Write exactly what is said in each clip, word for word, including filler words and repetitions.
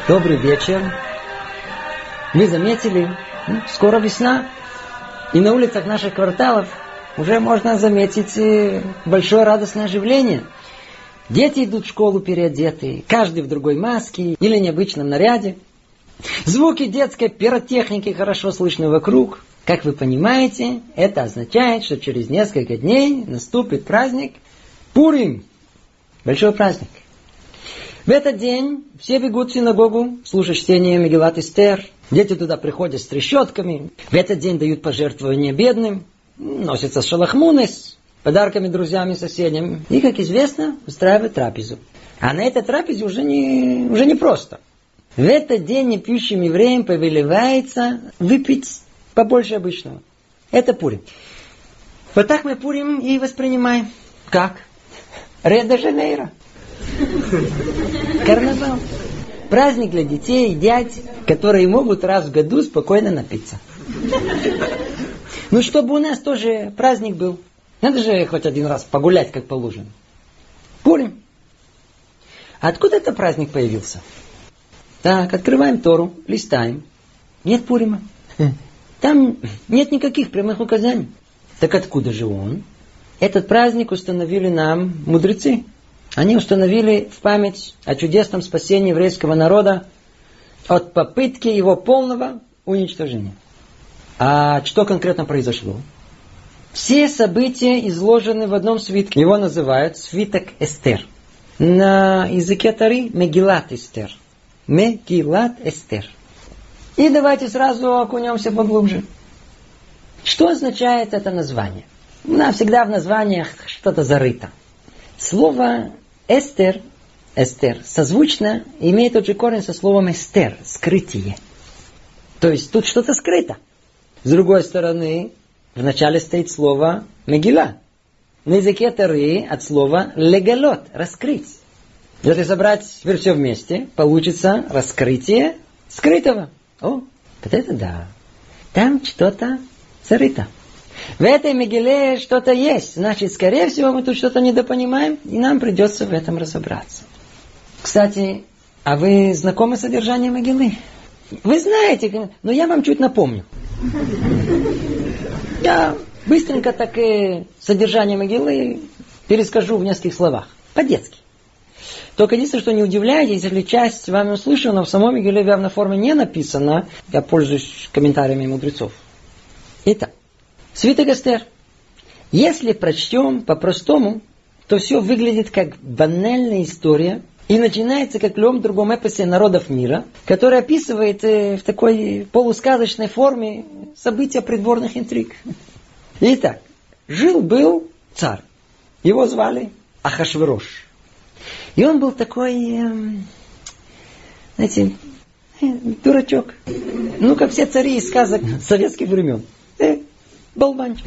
Добрый вечер. Вы заметили, ну, скоро весна, и на улицах наших кварталов уже можно заметить большое радостное оживление. Дети идут в школу переодетые, каждый в другой маске или необычном наряде. Звуки детской пиротехники хорошо слышны вокруг. Как вы понимаете, это означает, что через несколько дней наступит праздник Пурим. Большой праздник. В этот день все бегут в синагогу слушать чтение Мегилат Эстер. Дети туда приходят с трещотками. В этот день дают пожертвования бедным. Носятся с шалахмунес, подарками друзьям и соседям. И, как известно, устраивают трапезу. А на этой трапезе уже не, уже не просто. В этот день непьющим евреям повелевается выпить побольше обычного. Это Пурим. Вот так мы Пурим и воспринимаем. Как? Рио-де-Жанейро. Карнавал. Праздник для детей и дядь, которые могут раз в году спокойно напиться. Ну, чтобы у нас тоже праздник был. Надо же хоть один раз погулять, как положено. Пурим. Откуда этот праздник появился? Так, открываем Тору, листаем. Нет Пурима. Там нет никаких прямых указаний. Так откуда же он? Этот праздник установили нам мудрецы. Они установили в память о чудесном спасении еврейского народа от попытки его полного уничтожения. А что конкретно произошло? Все события изложены в одном свитке. Его называют свиток Эстер. На языке Торы Мегилат Эстер. Мегилат Эстер. И давайте сразу окунемся поглубже. Что означает это название? У нас всегда в названиях что-то зарыто. Слово Эстер, Эстер, созвучно имеет тот же корень со словом Эстер, скрытие. То есть тут что-то скрыто. С другой стороны, в начале стоит слово Мегила. На языке Торы от слова легалот, раскрыть. Если собрать теперь все вместе, получится раскрытие скрытого. О, вот это да. Там что-то зарыто. В этой Мегиле что-то есть. Значит, скорее всего, мы тут что-то недопонимаем, и нам придется в этом разобраться. Кстати, а вы знакомы с содержанием Мегилы? Вы знаете, но я вам чуть напомню. Я быстренько так и содержание Мегилы перескажу в нескольких словах. По-детски. Только единственное, что не удивляйтесь, если часть вами услышана, в самой Мегиле в явной форме не написано. Я пользуюсь комментариями мудрецов. Итак. Свиток Эстер. Если прочтем по-простому, то все выглядит как банальная история и начинается, как в любом другом эпосе народов мира, который описывает э, в такой полусказочной форме события придворных интриг. Итак, жил-был царь. Его звали Ахашверош. И он был такой, э, знаете, э, дурачок. Ну, как все цари из сказок советских времен. Э, Болванчик.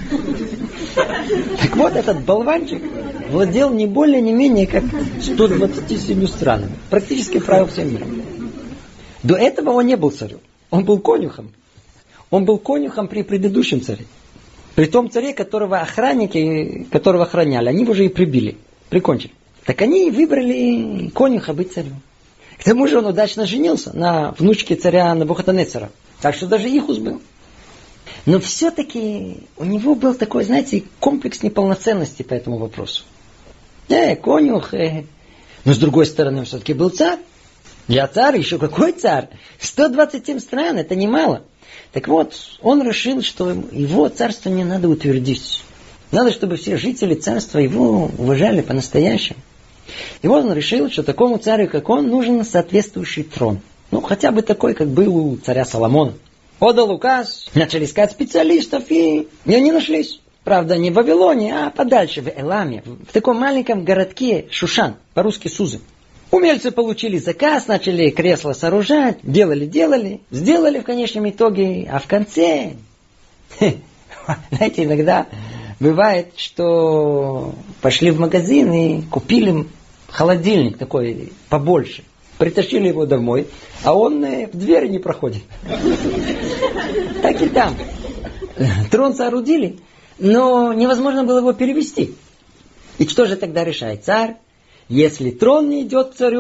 Так вот, этот болванчик владел не более, не менее, как сто двадцать семь странами. Практически правил всем миром. До этого он не был царем. Он был конюхом. Он был конюхом при предыдущем царе. При том царе, которого охранники, которого охраняли, они его уже и прибили. Прикончили. Так они выбрали конюха быть царем. К тому же он удачно женился на внучке царя Навуходоносора. Так что даже Ихус был. Но все-таки у него был такой, знаете, комплекс неполноценности по этому вопросу. Э, конюх. Э. Но с другой стороны, он все-таки был царь. Я царь, еще какой царь? сто двадцать семь стран, это немало. Так вот, он решил, что его царство не надо утвердить. Надо, чтобы все жители царства его уважали по-настоящему. И вот он решил, что такому царю, как он, нужен соответствующий трон. Ну, хотя бы такой, как был у царя Соломона. Отдал указ, начали искать специалистов, и не они нашлись. Правда, не в Вавилоне, а подальше, в Эламе, в таком маленьком городке Шушан, по-русски Сузы. Умельцы получили заказ, начали кресла сооружать, делали-делали, сделали в конечном итоге, а в конце... Знаете, иногда бывает, что пошли в магазин и купили холодильник такой побольше. Притащили его домой, а он в двери не проходит. Так и там. Трон соорудили, но невозможно было его перевести. И что же тогда решает царь? Если трон не идет к царю,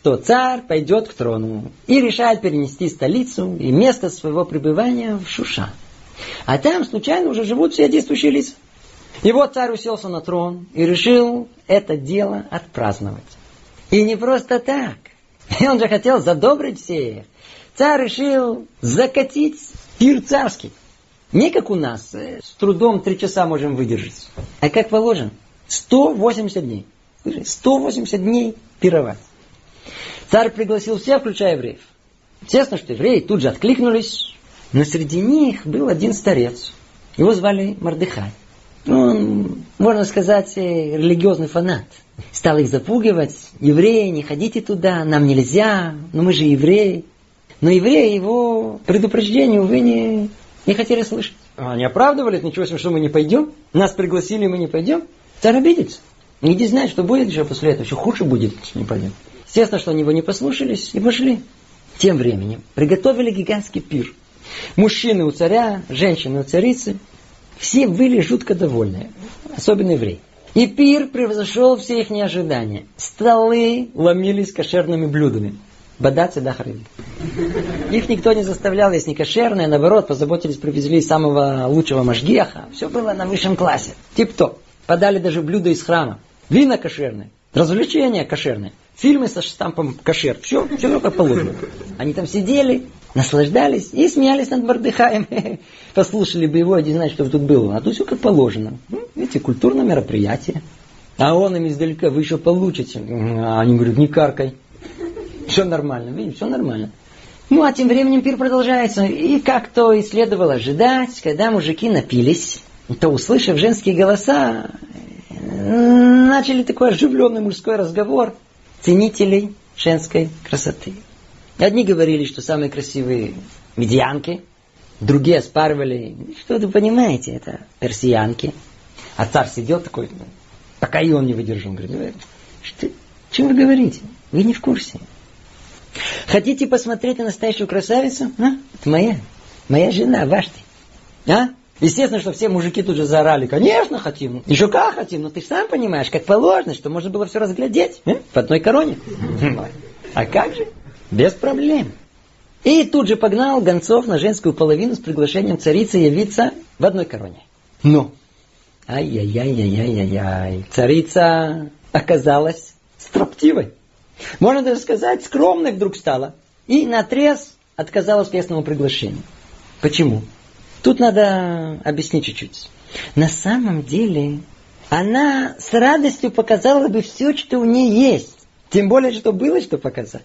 что царь пойдет к трону и решает перенести столицу и место своего пребывания в Шушан. А там случайно уже живут все действующие лица. И вот царь уселся на трон и решил это дело отпраздновать. И не просто так. Он же хотел задобрить всех. Царь решил закатить пир царский. Не как у нас, с трудом три часа можем выдержать. А как положено, сто восемьдесят дней. сто восемьдесят дней пировать. Царь пригласил всех, включая евреев. Естественно, что евреи тут же откликнулись. Но среди них был один старец. Его звали Мордехай. Он, можно сказать, религиозный фанат. Стал их запугивать. Евреи, не ходите туда, нам нельзя, но мы же евреи. Но евреи его предупреждения, увы, не, не хотели слышать. Они оправдывались, ничего себе, что мы не пойдем. Нас пригласили, мы не пойдем. Царь обидится. Иди знать, что будет еще после этого. Еще хуже будет, если не пойдем. Естественно, что они его не послушались и пошли. Тем временем приготовили гигантский пир. Мужчины у царя, женщины у царицы. Все были жутко довольны. Особенно евреи. И пир превзошел все их ожидания. Столы ломились кошерными блюдами. Бадацы да хрыли. Их никто не заставлял есть не кошерное. Наоборот, позаботились, привезли самого лучшего машгиаха. Все было на высшем классе. Тип-топ. Подали даже блюда из храма. Вина кошерные. Развлечения кошерные. Фильмы со штампом кошер. Все, все как положено. Они там сидели, наслаждались и смеялись над Мордехаем. Послушали бы его, не знать, что тут было. А тут все как положено. Видите, культурное мероприятие. А он им издалека, вы еще получите. А они говорят, не каркай. Все нормально, видите, все нормально. Ну, а тем временем пир продолжается. И как то и следовало ожидать, когда мужики напились, то, услышав женские голоса, начали такой оживленный мужской разговор ценителей женской красоты. Одни говорили, что самые красивые медианки, другие оспаривали, что вы понимаете, это персиянки. А царь сидел такой, пока и он не выдержал, говорит, что, чем вы говорите? Вы не в курсе. Хотите посмотреть на настоящую красавицу? А? Это моя, моя жена, ваш ты. А? Естественно, что все мужики тут же заорали. Конечно, хотим. Еще как хотим. Но ты же сам понимаешь, как положено, что можно было все разглядеть. А? В одной короне. А как же? Без проблем. И тут же погнал гонцов на женскую половину с приглашением царицы явиться в одной короне. Но, ай-яй-яй-яй-яй-яй, царица оказалась строптивой. Можно даже сказать, скромной вдруг стала. И наотрез отказалась местному приглашению. Почему? Тут надо объяснить чуть-чуть. На самом деле, она с радостью показала бы все, что у нее есть. Тем более, что было, что показать.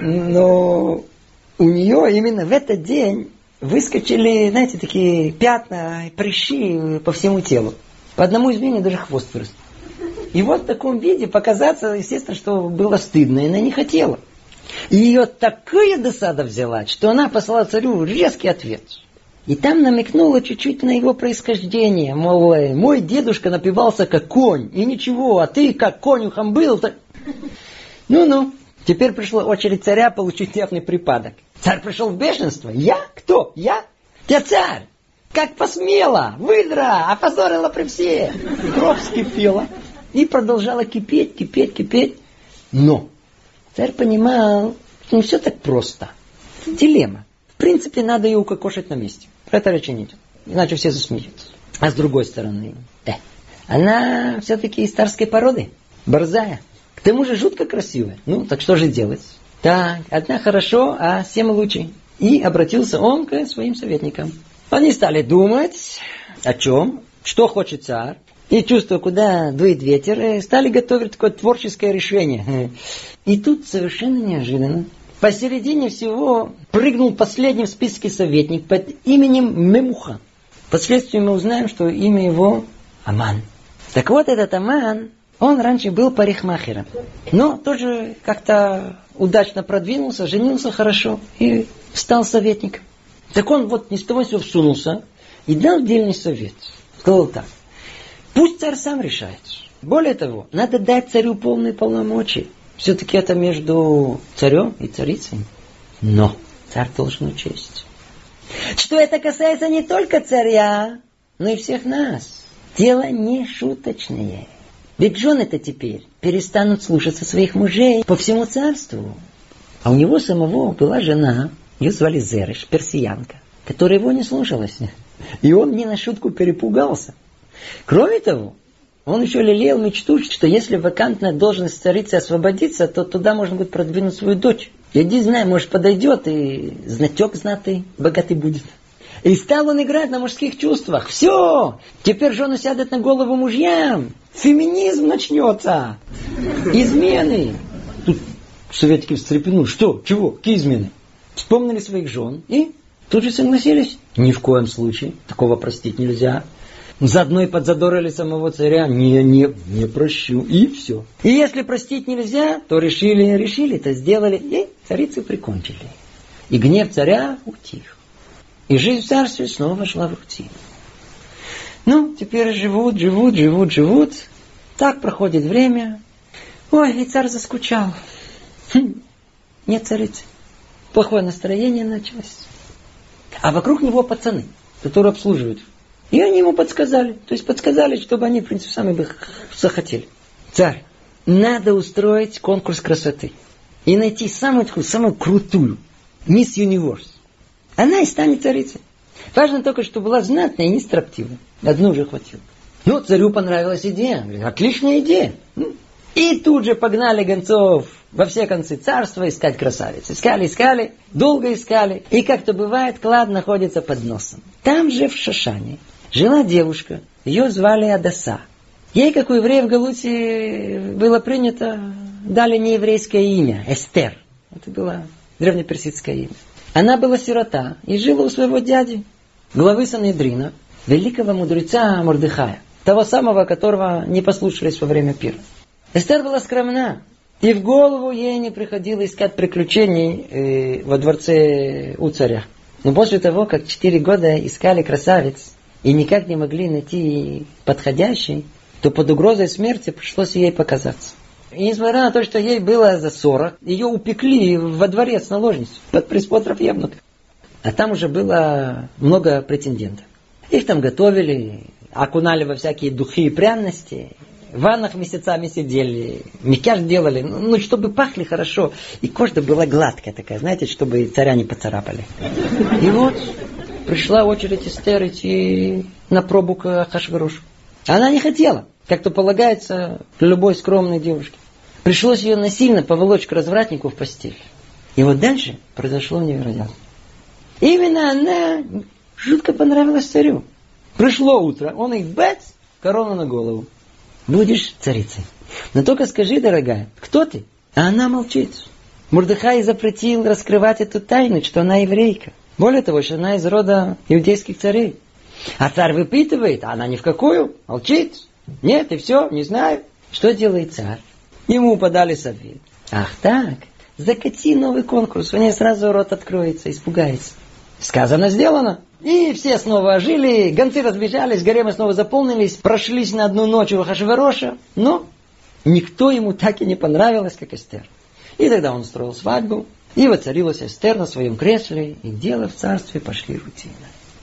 Но у нее именно в этот день выскочили, знаете, такие пятна, прыщи по всему телу. По одному изменению даже хвост вырос. И вот в таком виде показаться, естественно, что было стыдно, и она не хотела. И ее такая досада взяла, что она послала царю резкий ответ. И там намекнула чуть-чуть на его происхождение. Мол, мой дедушка напивался как конь, и ничего, а ты как конюхом был. Так... Ну-ну, теперь пришла очередь царя получить нервный припадок. Царь пришел в бешенство. Я? Кто? Я? Я царь! Как посмела! Выдра! Опозорила при всех! Кровь вскипела. И продолжала кипеть, кипеть, кипеть. Но царь понимал, что не все так просто. Дилемма. В принципе, надо ее укокошить на месте. Про это речи нет. Иначе все засмеются. А с другой стороны, э, она все-таки из царской породы. Борзая. К тому же жутко красивая. Ну, так что же делать? Так, одна хорошо, а семь лучше. И обратился он к своим советникам. Они стали думать, о чем, что хочет царь. И чувствуя, куда дует ветер, стали готовить такое творческое решение. И тут совершенно неожиданно посередине всего прыгнул последний в списке советник под именем Мемухан. Впоследствии мы узнаем, что имя его Аман. Так вот, этот Аман, он раньше был парикмахером. Но тоже как-то удачно продвинулся, женился хорошо и стал советником. Так он вот ни с того ни с сего всунулся и дал дельный совет. Сказал так. Пусть царь сам решает. Более того, надо дать царю полные полномочия. Все-таки это между царем и царицей. Но царь должен учесть, что это касается не только царя, но и всех нас. Дело не шуточное. Ведь жены-то теперь перестанут слушаться своих мужей по всему царству. А у него самого была жена, ее звали Зереш, персиянка, которая его не слушалась. И он не на шутку перепугался. Кроме того, он еще лелеял мечту, что если вакантная должность царицы освободится, то туда можно будет продвинуть свою дочь. Иди, знай, может, подойдет, и знатек знатый, богатый будет. И стал он играть на мужских чувствах. Все! Теперь жены сядут на голову мужьям. Феминизм начнется. Измены. Тут советики встрепенули. Что? Чего? Какие измены? Вспомнили своих жен и тут же согласились. Ни в коем случае. Такого простить нельзя. Заодно и подзадорили самого царя. Не, не, не прощу. И все. И если простить нельзя, то решили, решили, то сделали. И царицу прикончили. И гнев царя утих. И жизнь в царстве снова шла в рутину. Ну, теперь живут, живут, живут, живут. Так проходит время. Ой, и царь заскучал. Хм, нет царицы. Плохое настроение началось. А вокруг него пацаны, которые обслуживают. И они ему подсказали. То есть подсказали, чтобы они, в принципе, сами бы захотели. Царь, надо устроить конкурс красоты. И найти самую, самую крутую. Мисс Юниверс. Она и станет царицей. Важно только, чтобы была знатная и не строптивая. Одну уже хватило. Ну, царю понравилась идея. Говорит, отличная идея. И тут же погнали гонцов во все концы царства искать красавиц. Искали, искали, долго искали. И, как-то бывает, клад находится под носом. Там же, в Шошане, жила девушка. Ее звали Адаса. Ей, как у евреев в Галуте, было принято, дали нееврейское имя. Эстер. Это было древнеперсидское имя. Она была сирота и жила у своего дяди, главы Санедрина, великого мудреца Мордехая, того самого, которого не послушались во время пира. Эстер была скромна, и в голову ей не приходило искать приключений э, во дворце у царя. Но после того, как четыре года искали красавиц и никак не могли найти подходящий, то под угрозой смерти пришлось ей показаться. И несмотря на то, что ей было за сорок, ее упекли во дворец наложницу под присмотром евнуха. А там уже было много претендентов. Их там готовили, окунали во всякие духи и пряности, в ваннах месяцами сидели, макияж делали, ну, чтобы пахли хорошо. И кожа была гладкая такая, знаете, чтобы царя не поцарапали. И вот пришла очередь Эстер идти на пробу к Ахашверошу. Она не хотела, как-то полагается любой скромной девушке. Пришлось ее насильно поволочь к развратнику в постель. И вот дальше произошло невероятно. Именно она жутко понравилась царю. Пришло утро, он их бац, корону на голову. Будешь царицей. Но только скажи, дорогая, кто ты? А она молчит. Мордехай запретил раскрывать эту тайну, что она еврейка. Более того, что она из рода иудейских царей. А царь выпитывает, а она ни в какую, молчит. Нет, и все, не знаю. Что делает царь? Ему подали совет. Ах так, закати новый конкурс, у нее сразу рот откроется, испугается. Сказано, сделано. И все снова ожили, гонцы разбежались, гаремы снова заполнились, прошлись на одну ночь у Ахашвероша, но никто ему так и не понравилось, как Эстер. И тогда он устроил свадьбу, и воцарилась Эстер на своем кресле, и дела в царстве пошли рутинно.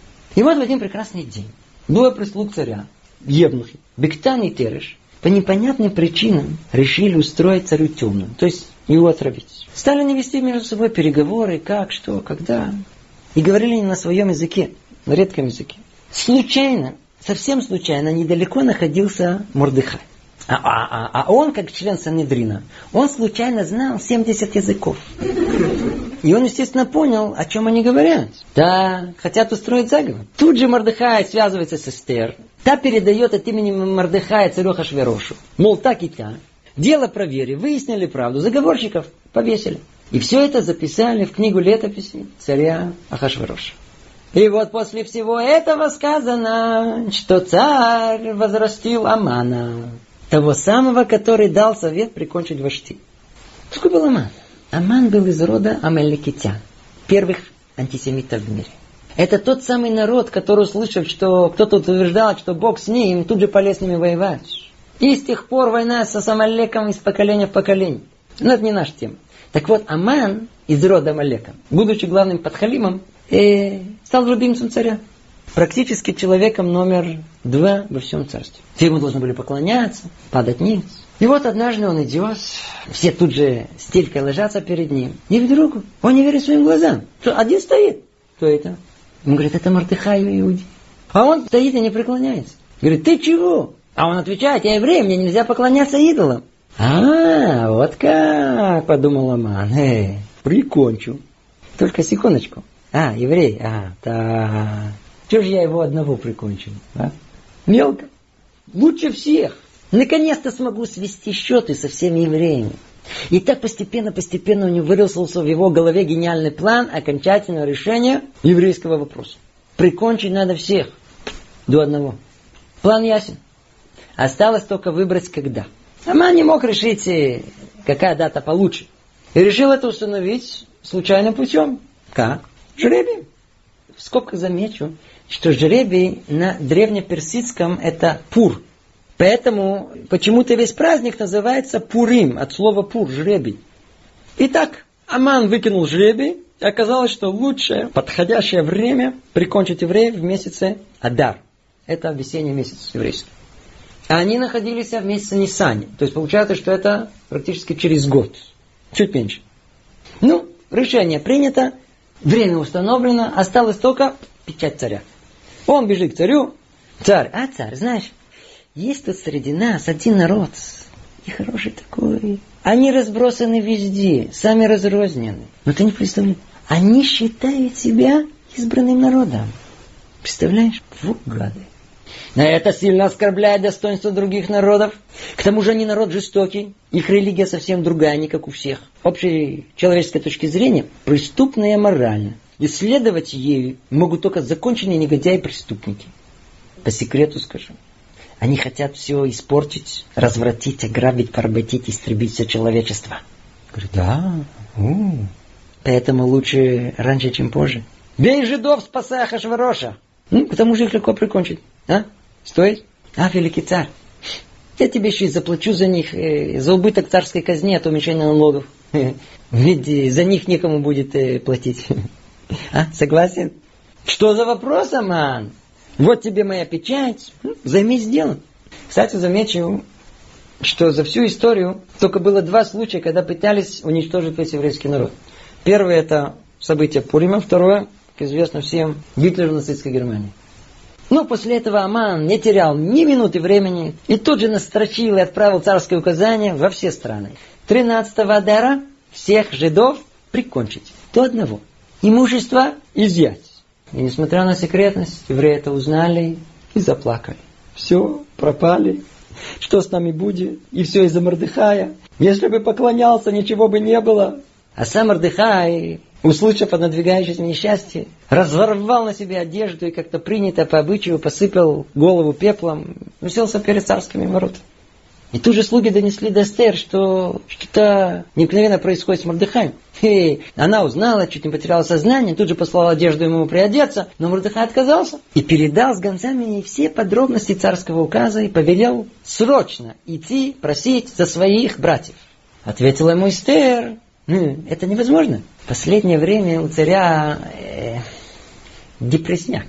И вот в один прекрасный день двое прислуг царя, евнухи, Бигтан и Тереш, по непонятным причинам решили устроить царю темную, то есть его отравить. Стали не вести между собой переговоры, как, что, когда. И говорили не на своем языке, на редком языке. Случайно, совсем случайно, недалеко находился Мордехай. А, а, а, а он, как член Санедрина, он случайно знал семьдесят языков. И он, естественно, понял, о чем они говорят. Да, хотят устроить заговор. Тут же Мордехай связывается с Эстер. Та передает от имени Мордехая царю Ахашверошу. Мол, так и так. Дело проверили, выяснили правду, заговорщиков повесили. И все это записали в книгу летописей царя Ахашвероша. И вот после всего этого сказано, что царь возрастил Амана, того самого, который дал совет прикончить Вашти. Какой был Аман? Аман был из рода амалекитян, первых антисемитов в мире. Это тот самый народ, который, услышав, что кто-то утверждал, что Бог с ним, тут же полез с ними воевать. И с тех пор война с Амалеком из поколения в поколение. Но это не наша тема. Так вот, Аман из рода Амалека, будучи главным подхалимом, э, стал любимцем царя. практически человеком номер два во всем царстве. Все ему должны были поклоняться, падать ниц. И вот однажды он идет, все тут же стелькой ложатся перед ним. И вдруг он не верит своим глазам. Что один стоит. Кто это? Он говорит, это Мордехай Иуди. А он стоит и не преклоняется. Говорит, ты чего? А он отвечает, я еврей, мне нельзя поклоняться идолам. А, вот как, подумал Аман. Эй, прикончу. Только секундочку. А, еврей, а, да. Чего же я его одного прикончил? А? Мелко. Лучше всех. Наконец-то смогу свести счеты со всеми евреями. И так постепенно-постепенно у него вырисовался в его голове гениальный план окончательного решения еврейского вопроса. Прикончить надо всех. До одного. План ясен. Осталось только выбрать когда. Аман не мог решить, какая дата получше. И решил это установить случайным путем. Как? Жребий. В скобках замечу, что жребий на древнеперсидском это пур. Поэтому почему-то весь праздник называется Пурим, от слова пур, жребий. Итак, Аман выкинул жребий, и оказалось, что лучшее, подходящее время прикончить евреев в месяце Адар. Это весенний месяц еврейский. А они находились в месяце Нисане. То есть получается, что это практически через год. Чуть меньше. Ну, решение принято, время установлено, осталось только печать царя. Он бежит к царю. Царь, а царь, знаешь, есть тут среди нас один народ, и хороший такой. Они разбросаны везде, сами разрознены. Но ты не представляешь, они считают себя избранным народом. Представляешь? Вот гады. Но это сильно оскорбляет достоинство других народов. К тому же они народ жестокий. Их религия совсем другая, не как у всех. Общей человеческой точки зрения преступная морально. Исследовать ею могут только законченные негодяи-преступники. По секрету скажу. Они хотят все испортить, развратить, ограбить, поработить, истребить все человечество. Говорит, да. У. Поэтому лучше раньше, чем позже. Бей жидов, спасай Ахашвароша. Ну, к тому же их легко прикончить. А? Стоит? А, великий царь. Я тебе еще и заплачу за них, э, за убыток царской казни от уменьшения налогов. Ведь за них некому будет э, платить. А, согласен? Что за вопрос, Аман? Вот тебе моя печать. Займись делом. Кстати, замечу, что за всю историю только было два случая, когда пытались уничтожить весь еврейский народ. Первое это событие Пурима, второе, как известно всем, Гитлер в нацистской Германии. Но после этого Аман не терял ни минуты времени и тут же настрочил и отправил царское указание во все страны. тринадцатого Адара всех жидов прикончить. До одного. Имущество изъять. И несмотря на секретность, евреи это узнали и заплакали. Все, пропали. Что с нами будет? И все из-за Мордехая. Если бы поклонялся, ничего бы не было. А сам Мордехай, услышав о надвигающемся несчастье, разорвал на себе одежду и как-то принято по обычаю посыпал голову пеплом, уселся перед царскими воротами. И тут же слуги донесли до Эстер, что что-то необыкновенно происходит с Мордехаем. И она узнала, чуть не потеряла сознание, тут же послала одежду ему приодеться, но Мордехай отказался и передал с гонцами все подробности царского указа и повелел срочно идти просить за своих братьев. Ответила ему Эстер, ну, это невозможно. В последнее время у царя э, депрессняк.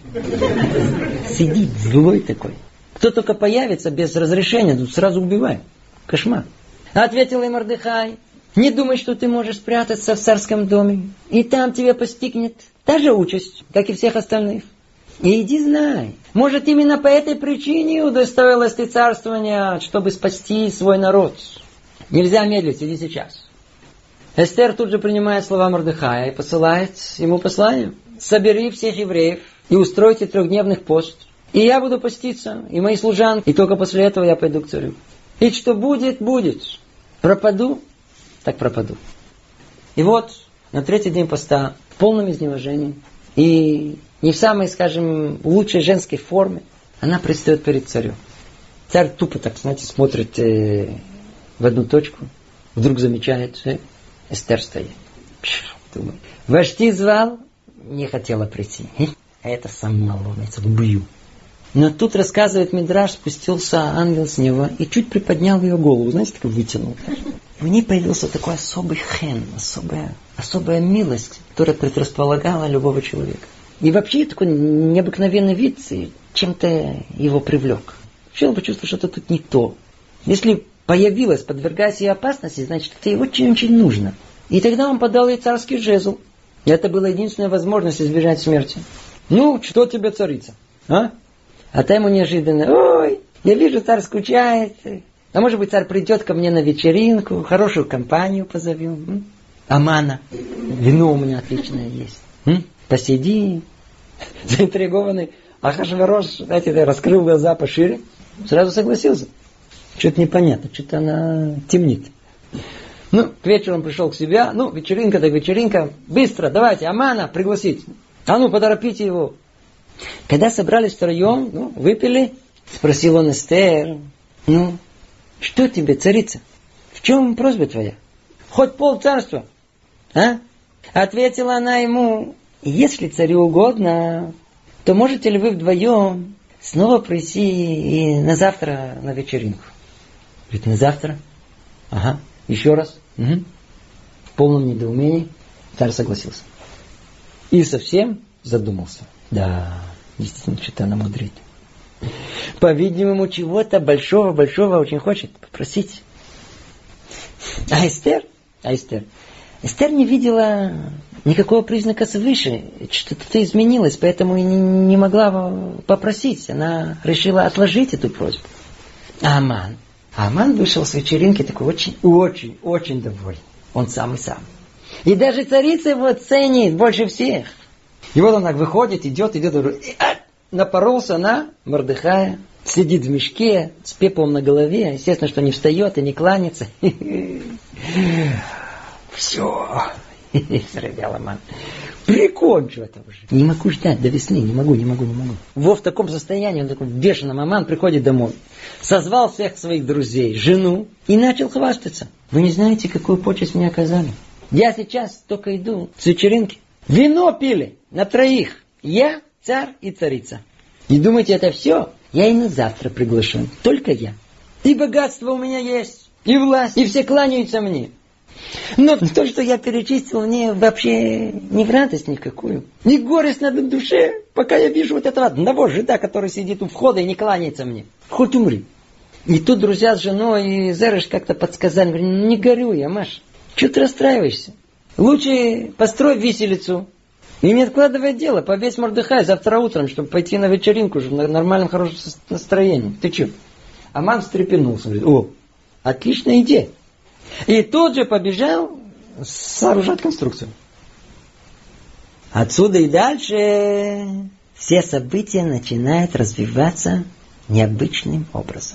Сидит злой такой. Кто только появится без разрешения, тут сразу убивает. Кошмар. Ответил им Мордехай, не думай, что ты можешь спрятаться в царском доме, и там тебе постигнет та же участь, как и всех остальных. И иди знай, может именно по этой причине удостоилось ты царствования, чтобы спасти свой народ. Нельзя медлить, иди сейчас. Эстер тут же принимает слова Мордехая и посылает ему послание. Собери всех евреев и устройте трехдневных пост. И я буду поститься, и мои служанки, и только после этого я пойду к царю. И что будет, будет. Пропаду, так пропаду. И вот на третий день поста, в полном изнеможении, и не в самой, скажем, лучшей женской форме, она предстает перед царем. Царь тупо так, знаете, смотрит э, в одну точку, вдруг замечает, э, Эстер стоит. Думаю, вождь звал, не хотела прийти. А это сама ломается, убью. Но тут, рассказывает Мидраш, спустился ангел с неба и чуть приподнял ее голову, знаете, так вытянул. В ней появился такой особый хен, особая, особая милость, которая предрасполагала любого человека. И вообще такой необыкновенный вид чем-то его привлек. Вообще он почувствовал, что-то тут не то. Если появилась, подвергаясь ей опасности, значит, это ей очень-очень нужно. И тогда он подал ей царский жезл. И это была единственная возможность избежать смерти. Ну, что тебе, царица? А? А та ему неожиданно: ой, я вижу, царь скучает. А может быть, царь придет ко мне на вечеринку, хорошую компанию позовем. М? Амана, вино у меня отличное есть. М? Посиди. Заинтригованный Ахашверош, знаете, раскрыл глаза пошире. Сразу согласился. Что-то непонятно, что-то она темнит. Ну, к вечеру он пришел к себе. Ну, вечеринка так вечеринка. Быстро, давайте, Амана пригласить. А ну, поторопите его. Когда собрались втроем, ну, выпили, спросил он Эстер: ну, что тебе, царица? В чем просьба твоя? Хоть пол царства. А? Ответила она ему: если царю угодно, то можете ли вы вдвоем снова прийти и на завтра на вечеринку? Говорит: на завтра? Ага. Еще раз. Угу. В полном недоумении царь согласился. И совсем задумался. Да, действительно, что-то она мудрит. По-видимому, чего-то большого-большого очень хочет попросить. А Эстер? А Эстер? Эстер не видела никакого признака свыше. Что-то изменилось, поэтому и не могла попросить. Она решила отложить эту просьбу. А Аман? Аман вышел с вечеринки такой очень-очень-очень довольный. Он самый-самый. И даже царица его ценит больше всех. И вот он так выходит, идет, идет, и, а, напоролся на Мордехая, сидит в мешке с пеплом на голове. Естественно, что не встает и не кланяется. Все, заревел Аман. Прикончу это уже. Не могу ждать до весны, не могу, не могу, не могу. Во в таком состоянии, он такой бешеный Аман приходит домой. Созвал всех своих друзей, жену, и начал хвастаться. Вы не знаете, какую почесть мне оказали? Я сейчас только иду с вечеринки. Вино пили на троих. Я, царь и царица. И думаете, это все? Я и на завтра приглашен. Только я. И богатство у меня есть, и власть, и все кланяются мне. Но то, что я перечислил, мне вообще не в радость никакую. Не горесть на душе, пока я вижу вот этого одного жида, который сидит у входа и не кланяется мне. Хоть умри. И тут друзья с женой и Зереш как-то подсказали. Говорят: ну не горюй я, Маш. Чего ты расстраиваешься? Лучше построй виселицу. И не откладывай дело. Повесь Мордехай завтра утром, чтобы пойти на вечеринку уже в нормальном хорошем настроении. Ты че? Аман встрепенулся. Говорит: о, отличная идея. И тут же побежал сооружать конструкцию. Отсюда и дальше все события начинают развиваться необычным образом.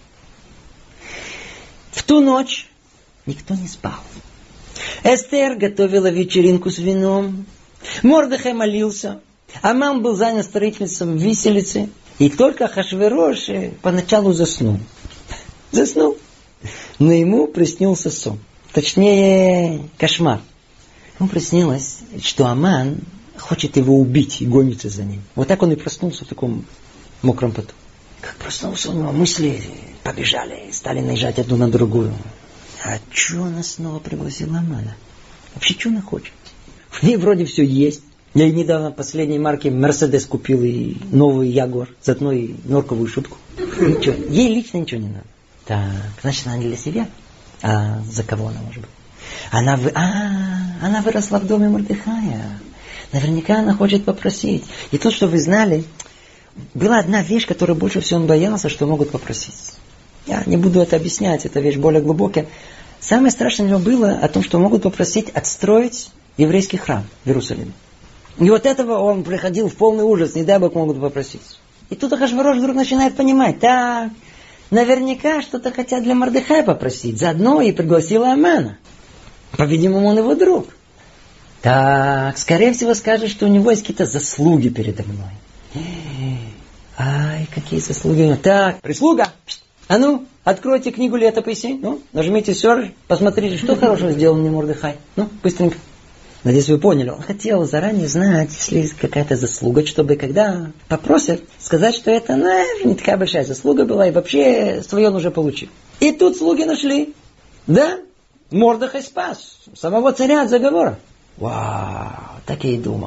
В ту ночь никто не спал. Эстер готовила вечеринку с вином. Мордехай молился. Аман был занят строительством виселицы. И только Ахашверош поначалу заснул. Заснул. Но ему приснился сон. Точнее, кошмар. Ему приснилось, что Аман хочет его убить и гонится за ним. Вот так он и проснулся в таком мокром поту. Как проснулся, у него мысли побежали, стали наезжать одну на другую. А что она снова пригласила Амана? Вообще, что она хочет? У ней вроде все есть. Я недавно последней марки Мерседес купил и новый Ягуар. Заодно и норковую шутку. Ничего. Ей лично ничего не надо. Так, значит, она не для себя. А за кого она может быть? Она, вы... а, она выросла в доме Мордехая. Наверняка она хочет попросить. И то, что вы знали, была одна вещь, которую больше всего он боялся, что могут попросить. Я не буду это объяснять, эта вещь более глубокая. Самое страшное у него было о том, что могут попросить отстроить еврейский храм в Иерусалиме. И вот этого он приходил в полный ужас, не дай Бог могут попросить. И тут Ахашверош вдруг начинает понимать: так, наверняка что-то хотят для Мордехая попросить. Заодно и пригласила Амана. По-видимому, он его друг. Так, скорее всего, скажет, что у него есть какие-то заслуги передо мной. Ай, какие заслуги. Так, прислуга. А ну, откройте книгу Летописи. Ну, нажмите Search, посмотрите, что хорошего сделал мне Мордехай. Ну, быстренько. Надеюсь, вы поняли. Он хотел заранее знать, если есть какая-то заслуга, чтобы когда попросят, сказать, что это, ну, не такая большая заслуга была, и вообще свое он уже получил. И тут слуги нашли. Да, Мордехай спас самого царя от заговора. Вау, так я и думал.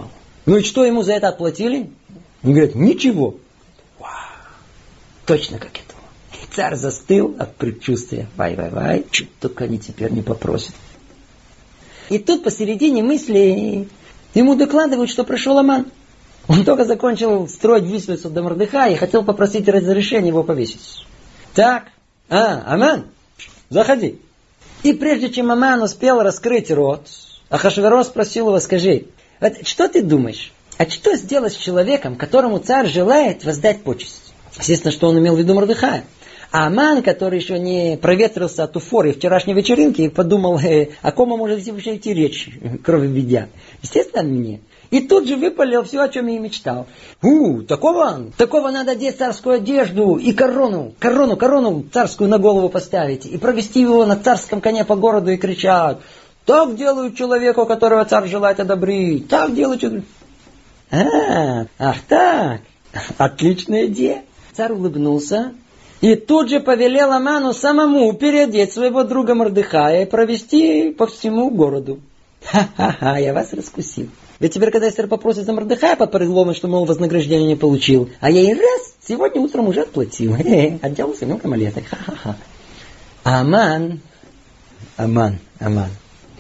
Ну и что ему за это отплатили? Он говорит, ничего. Вау, точно как это. И царь застыл от предчувствия. Вай-вай-вай, чуть только они теперь не попросят. И тут посередине мысли ему докладывают, что пришел Аман. Он только закончил строить виселицу до Мордехая и хотел попросить разрешения его повесить. Так, а, Аман, заходи. И прежде чем Аман успел раскрыть рот, Ахашверос спросил его, скажи, вот что ты думаешь, а что сделать с человеком, которому царь желает воздать почесть? Естественно, что он имел в виду Мордехая. А Аман, который еще не проветрился от уфоры вчерашней вечеринки, подумал, э, о ком может вообще идти речь, кроме ведя. Естественно, мне. И тут же выпалил все, о чем я и мечтал. У, такого, такого надо одеть царскую одежду и корону, корону, корону царскую на голову поставить, и провести его на царском коне по городу и кричать, так делают человеку, которого царь желает одобрить, так делают человеку. А, ах так, отличная идея. Царь улыбнулся и тут же повелел Аману самому переодеть своего друга Мордехая и провести по всему городу. Ха-ха-ха, я вас раскусил. Ведь теперь, когда Эстер попросит за Мордехая под предлогом, что, мол, вознаграждение не получил, а я и раз, сегодня утром уже отплатил. Отделался много монеток. Ха-ха-ха. Аман, Аман, Аман.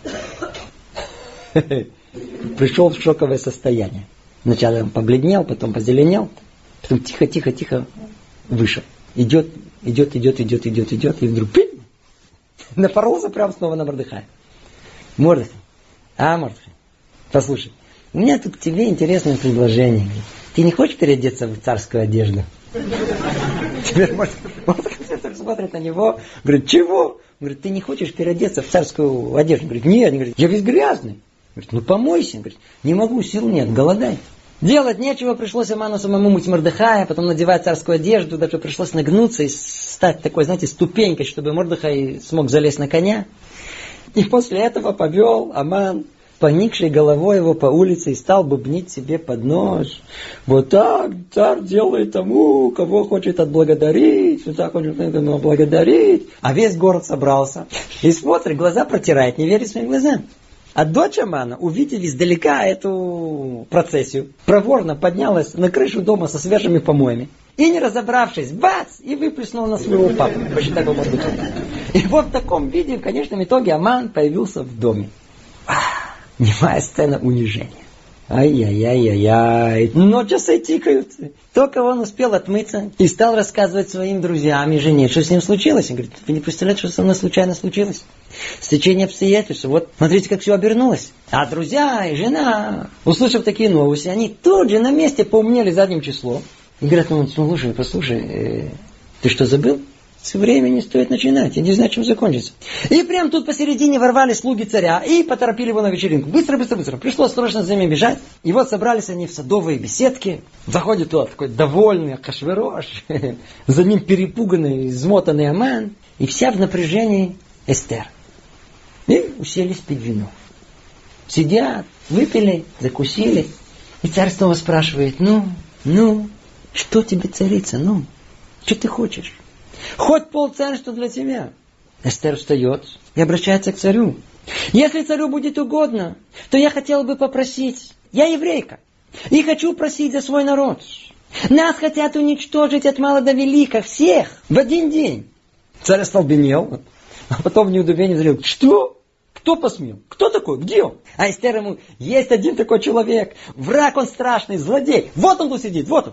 Пришел в шоковое состояние. Сначала он побледнел, потом позеленел, потом тихо-тихо-тихо вышел. Идет, идет, идет, идет, идет, идет, и вдруг пинь, напоролся прямо снова на Мордехая. Мордехай, а, Мордехай, послушай, у меня тут к тебе интересное предложение. Ты не хочешь переодеться в царскую одежду? Теперь Мордехай смотрит на него, говорит, чего? Говорит, ты не хочешь переодеться в царскую одежду? Говорит, нет, говорит, я весь грязный. Говорит, ну помойся. Говорит, не могу, сил нет, голодай. Делать нечего, пришлось Аману самому мыть Мордехая, потом надевать царскую одежду, даже пришлось нагнуться и стать такой, знаете, ступенькой, чтобы Мордехай смог залезть на коня. И после этого повел Аман, поникшей головой его по улице, и стал бубнить себе под нос. Вот так царь делает тому, кого хочет отблагодарить, вот так хочет отблагодарить. А весь город собрался. И смотрит, глаза протирает, не верит своим глазам. А дочь Амана, увидев издалека эту процессию, проворно поднялась на крышу дома со свежими помоями. И не разобравшись, бац, и выплеснула на своего папу. Посчитай, его Мордехая. И вот в таком виде, в конечном итоге, Аман появился в доме. Ах, немая сцена унижения. Ай-яй-яй-яй-яй. Но часы тикают. Только он успел отмыться и стал рассказывать своим друзьям и жене, что с ним случилось. Он говорит, вы не представляете, что со мной случайно случилось? Стечение обстоятельств. Вот, смотрите, как все обернулось. А друзья и жена, услышав такие новости, они тут же на месте поумнели задним числом. И говорят, ну, слушай, послушай, э, ты что, забыл? С времени стоит начинать, я не знаю, чем закончится. И прям тут посередине ворвались слуги царя и поторопили его на вечеринку. Быстро, быстро, быстро. Пришлось срочно за ними бежать. И вот собрались они в садовой беседке. Заходит тот такой довольный Ахашверош. За ним перепуганный, измотанный Аман. И вся в напряжении Эстер. И уселись пить вино. Сидят, выпили, закусили. И царь снова спрашивает, ну, ну, что тебе, царица, ну, что ты хочешь? Хоть полцарства для тебя. Эстер встает и обращается к царю. Если царю будет угодно, то я хотела бы попросить. Я еврейка. И хочу просить за свой народ. Нас хотят уничтожить от мала до велика. Всех. В один день. Царь остолбенел. А потом в неудоумении говорил, что? Кто посмел? Кто такой? Где он? А Эстер ему, есть один такой человек. Враг он страшный, злодей. Вот он тут сидит, вот он.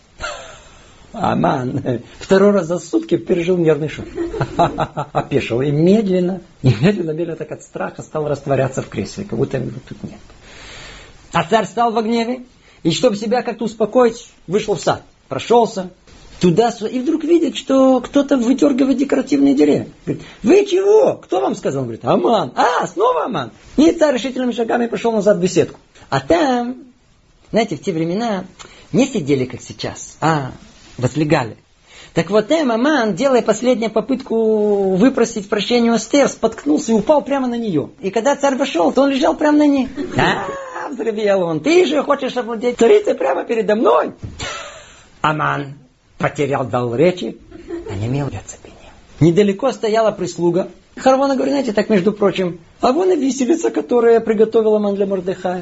Аман второй раз за сутки пережил нервный шок. Опешил. И медленно, и медленно, медленно так от страха стал растворяться в кресле. Как будто его тут нет. А царь стал в гневе. И чтобы себя как-то успокоить, вышел в сад. Прошелся. Туда, и вдруг видит, что кто-то выдергивает декоративные деревья. Говорит, вы чего? Кто вам сказал? Он говорит, Аман. А, снова Аман. И царь решительными шагами пошел назад в беседку. А там, знаете, в те времена не сидели, как сейчас, а возлегали. Так вот, Эм Аман, делая последнюю попытку выпросить прощения у Эстер, споткнулся и упал прямо на нее. И когда царь вошел, то он лежал прямо на ней. А, взревел он, ты же хочешь овладеть царицей прямо передо мной? Аман потерял дар речи, онемел и оцепенел. Недалеко стояла прислуга. Харвона говорит, знаете, так, между прочим, а вон и виселица, которая приготовила Аман для Мордехая.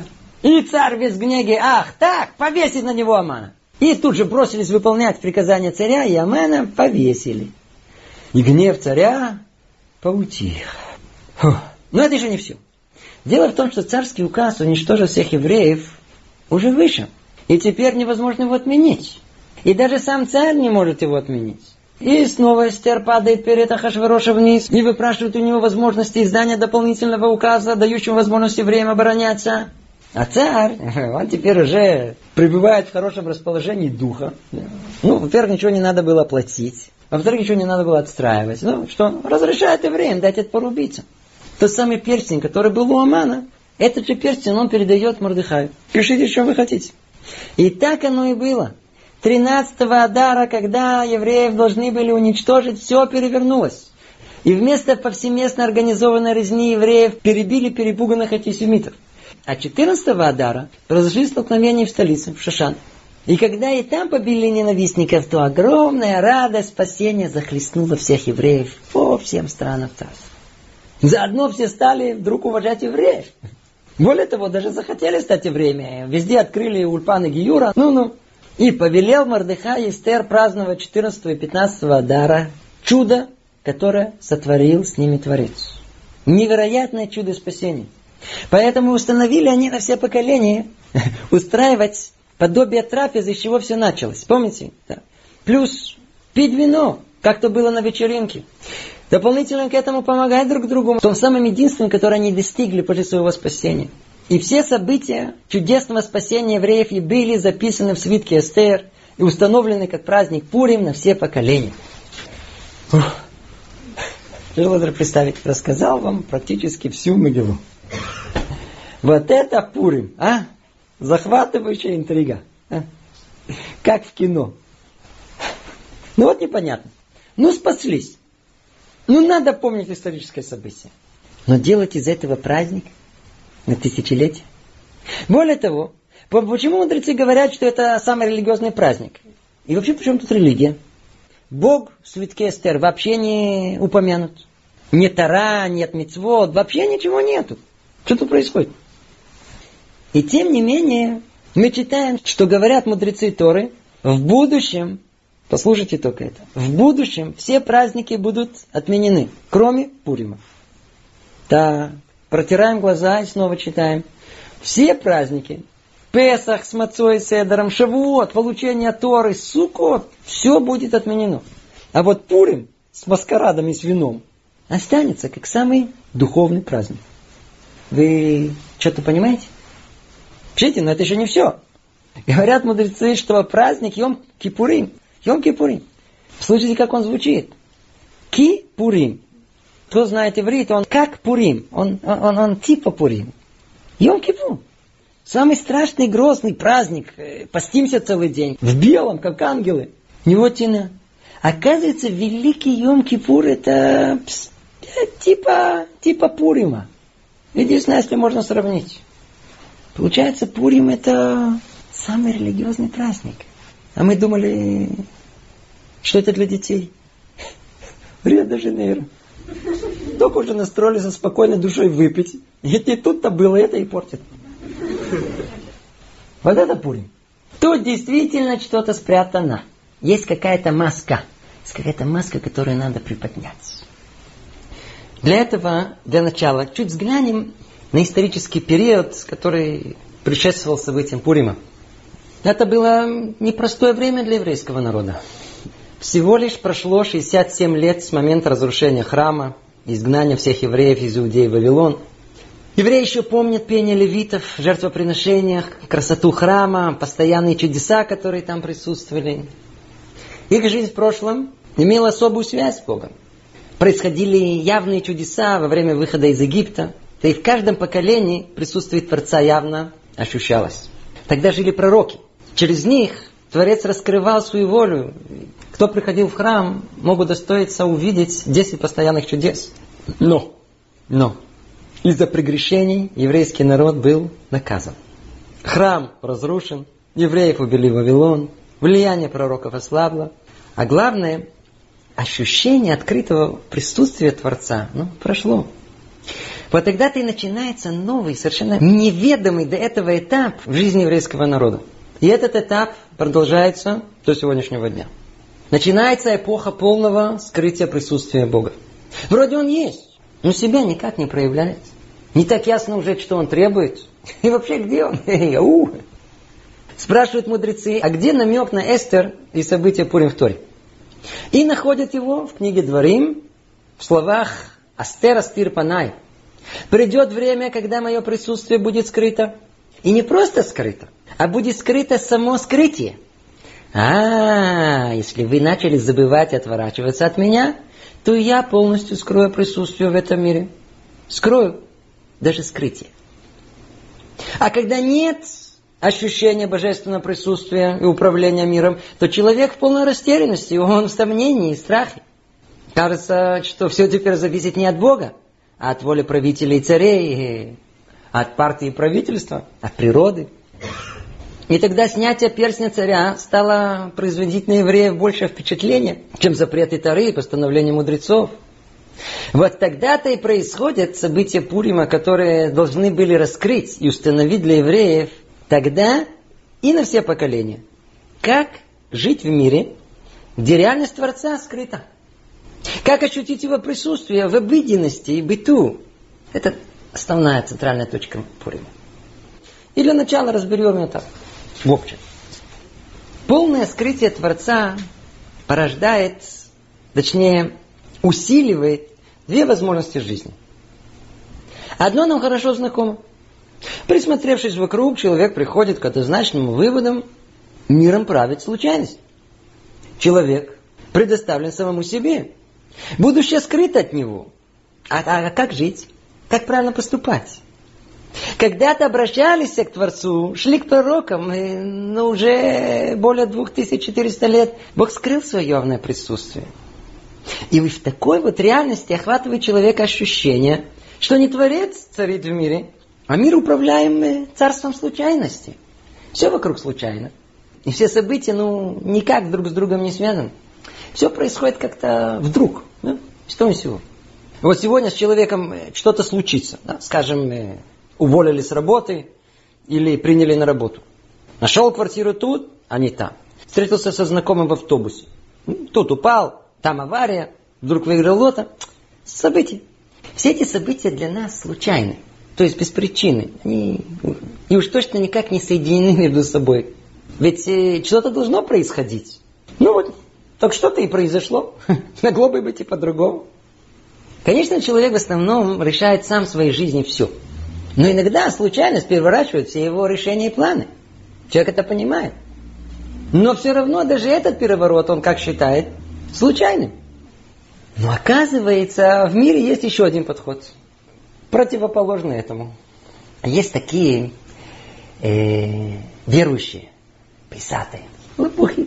И царь весь в гневе, ах, так, повесить на него Амана. И тут же бросились выполнять приказания царя, и Амана повесили. И гнев царя поутих. Фух. Но это еще не все. Дело в том, что царский указ уничтожить всех евреев уже вышел. И теперь невозможно его отменить. И даже сам царь не может его отменить. И снова Эстер падает перед Ахашверошем вниз и выпрашивает у него возможности издания дополнительного указа, дающего возможность евреям обороняться. А царь, он теперь уже пребывает в хорошем расположении духа. Ну, во-первых, ничего не надо было платить. Во-вторых, ничего не надо было отстраивать. Ну, что, разрешает евреям дать это порубиться. Тот самый перстень, который был у Амана, этот же перстень он передает Мордехаю. Пишите, что вы хотите. И так оно и было. тринадцатого Адара, когда евреев должны были уничтожить, все перевернулось. И вместо повсеместно организованной резни евреев перебили перепуганных антисемитов. А четырнадцатого Адара произошли столкновения в столице, в Шошан. И когда и там побили ненавистников, то огромная радость спасения захлестнула всех евреев по всем странам царства. Заодно все стали вдруг уважать евреев. Более того, даже захотели стать евреями. Везде открыли ульпаны Гиюра. Ну-ну. И повелел Мордехай Эстер праздновать четырнадцатого и пятнадцатого Адара чудо, которое сотворил с ними Творец. Невероятное чудо спасения. Поэтому установили они на все поколения устраивать подобие трапезы, с чего все началось. Помните? Да. Плюс пить вино, как то было на вечеринке. Дополнительно к этому помогать друг другу. В том самом единственном, которое они достигли после своего спасения. И все события чудесного спасения евреев и были записаны в свитке Эстер и установлены как праздник Пурим на все поколения. Тяжело даже представить, рассказал вам практически всю Мегилу. Вот это Пурим, а? Захватывающая интрига. А? Как в кино. Ну вот непонятно. Ну спаслись. Ну надо помнить историческое событие. Но делать из этого праздник на тысячелетие. Более того, почему мудрецы говорят, что это самый религиозный праздник? И вообще, почему тут религия? Бог в свитке Эстер вообще не упомянут. Ни Тора, нет мицвот, вообще ничего нету. Что тут происходит? И тем не менее, мы читаем, что говорят мудрецы Торы, в будущем, послушайте только это, в будущем все праздники будут отменены, кроме Пурима. Так, протираем глаза и снова читаем. Все праздники, Песах с Мацой и Седером, Шавуот, получение Торы, Суккот, все будет отменено. А вот Пурим с маскарадом и с вином останется как самый духовный праздник. Вы что-то понимаете? Пишите, но это еще не все. Говорят мудрецы, что праздник Йом-Кипурим. Йом-Кипурим. Слушайте, как он звучит. Ки-Пурим. Кто знает иврит, он как Пурим. Он, он, он, он типа Пурим. Йом-Кипур. Самый страшный, грозный праздник. Постимся целый день. В белом, как ангелы. Невотина. Оказывается, великий Йом-Кипур это типа, типа Пурима. Единственное, если можно сравнить. Получается, Пурим это самый религиозный праздник. А мы думали, что это для детей. Рио-де-Жанейро. Только уже настроились со спокойной душой выпить. И тут-то было, это и портит. Вот это Пурим. Тут действительно что-то спрятано. Есть какая-то маска. Есть какая-то маска, которую надо приподнять. Для этого, для начала, чуть взглянем на исторический период, который предшествовал событиям Пурима. Это было непростое время для еврейского народа. Всего лишь прошло шестьдесят семь лет с момента разрушения храма, изгнания всех евреев из Иудеи в Вавилон. Евреи еще помнят пение левитов в жертвоприношениях, красоту храма, постоянные чудеса, которые там присутствовали. Их жизнь в прошлом имела особую связь с Богом. Происходили явные чудеса во время выхода из Египта. Да и в каждом поколении присутствие Творца явно ощущалось. Тогда жили пророки. Через них Творец раскрывал свою волю. Кто приходил в храм, мог удостоиться увидеть десять постоянных чудес. Но, но, из-за прегрешений еврейский народ был наказан. Храм разрушен, евреев увели в Вавилон, влияние пророков ослабло. А главное, ощущение открытого присутствия Творца, ну, прошло. Вот тогда-то и начинается новый, совершенно неведомый до этого этап в жизни еврейского народа. И этот этап продолжается до сегодняшнего дня. Начинается эпоха полного скрытия присутствия Бога. Вроде Он есть, но себя никак не проявляет. Не так ясно уже, что Он требует. И вообще, где Он? Спрашивают мудрецы, а где намек на Эстер и события Пурим в Торе? И находят его в книге Дворим в словах «Астер астир панай». Придет время, когда мое присутствие будет скрыто. И не просто скрыто, а будет скрыто само скрытие. А, если вы начали забывать и отворачиваться от меня, то я полностью скрою присутствие в этом мире. Скрою даже скрытие. А когда нет ощущения божественного присутствия и управления миром, то человек в полной растерянности, он в сомнении и страхе. Кажется, что все теперь зависит не от Бога, а от воли правителей и царей, от партии и правительства, от природы. И тогда снятие перстня царя стало производить на евреев большее впечатление, чем запреты Торы и постановления мудрецов. Вот тогда-то и происходят события Пурима, которые должны были раскрыть и установить для евреев тогда и на все поколения, как жить в мире, где реальность Творца скрыта. Как ощутить его присутствие в обыденности и быту. Это основная центральная точка Пурима. И для начала разберем это в общем. Полное скрытие Творца порождает, точнее, усиливает две возможности жизни. Одно нам хорошо знакомо. Присмотревшись вокруг, человек приходит к однозначным выводам: миром правит случайность. Человек предоставлен самому себе. Будущее скрыто от него. А, а как жить? Как правильно поступать? Когда-то обращались к Творцу, шли к пророкам, и, но уже более две тысячи четыреста лет Бог скрыл свое явное присутствие. И в такой вот реальности охватывает человека ощущение, что не Творец царит в мире, а мир управляем царством случайности. Все вокруг случайно. И все события, ну, никак друг с другом не связаны. Все происходит как-то вдруг. Да? Что ни сего. Вот сегодня с человеком что-то случится. Да? Скажем, уволили с работы или приняли на работу. Нашел квартиру тут, а не там. Встретился со знакомым в автобусе. Тут упал, там авария, вдруг выиграл лото. События. Все эти события для нас случайны. То есть без причины. Они и уж точно никак не соединены между собой. Ведь э, что-то должно происходить. Ну вот, так что-то и произошло. Могло бы быть и по-другому. Конечно, человек в основном решает сам в своей жизни все. Но иногда случайность переворачивает все его решения и планы. Человек это понимает. Но все равно даже этот переворот, он как считает, случайным. Но оказывается, в мире есть еще один подход. Противоположный этому. Есть такие э, верующие, писатые, лопухи.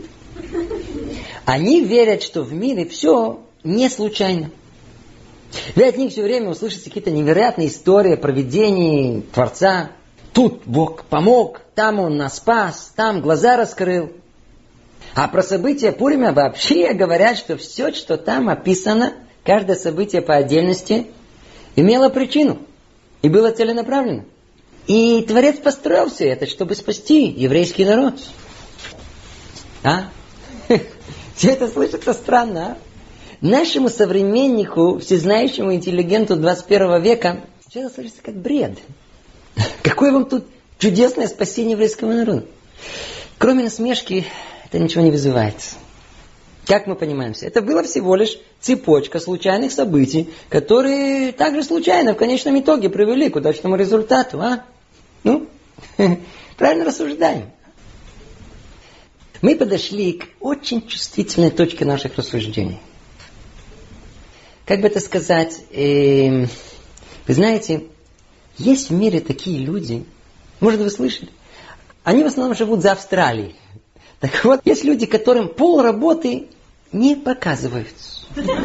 Они верят, что в мире все не случайно. Вы от них все время услышите какие-то невероятные истории о провидении Творца. Тут Бог помог, там Он нас спас, там глаза раскрыл. А про события Пурима вообще говорят, что все, что там описано, каждое событие по отдельности, имело причину и было целенаправленно. И Творец построил все это, чтобы спасти еврейский народ. А? Все это слышится странно, а? Нашему современнику, всезнающему интеллигенту двадцать первого века, все это слышится как бред. Какое вам тут чудесное спасение еврейского народа? Кроме насмешки, это ничего не вызывает. Как мы понимаем все? Это было всего лишь цепочка случайных событий, которые также случайно в конечном итоге привели к удачному результату. А? Ну, правильно рассуждаем. Мы подошли к очень чувствительной точке наших рассуждений. Как бы это сказать, э, вы знаете, есть в мире такие люди, может, вы слышали, они в основном живут за Австралией. Так вот, есть люди, которым пол работы не показываются.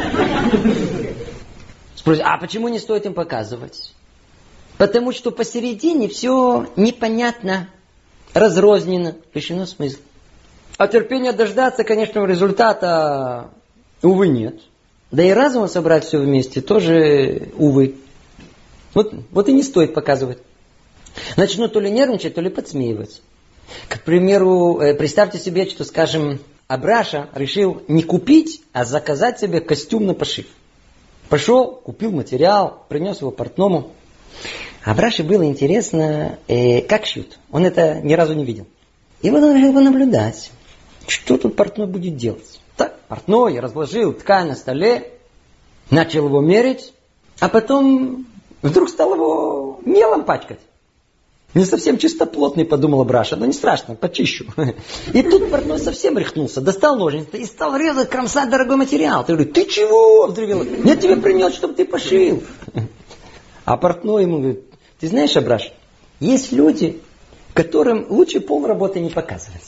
Спросите, а почему не стоит им показывать? Потому что посередине все непонятно, разрознено, лишено смысла. А терпения дождаться конечного результата, увы, нет. Да и разумом собрать все вместе тоже, увы. Вот, вот и не стоит показывать. Начнут то ли нервничать, то ли подсмеивать. К примеру, представьте себе, что, скажем, Абраша решил не купить, а заказать себе костюм на пошив. Пошел, купил материал, принес его портному. Абраше было интересно, э, как шьют. Он это ни разу не видел. И вот он решил наблюдать, что тут портной будет делать. Так, портной разложил ткань на столе, начал его мерить, а потом вдруг стал его мелом пачкать. Не совсем чистоплотный, подумала Браша, но не страшно, почищу. И тут портной совсем рехнулся, достал ножницы и стал резать, кромсать дорогой материал. Ты говоришь, ты чего? Взревела. Я тебе принес, чтобы ты пошил. А портной ему говорит, ты знаешь, Абраш, есть люди, которым лучше полработы не показывать.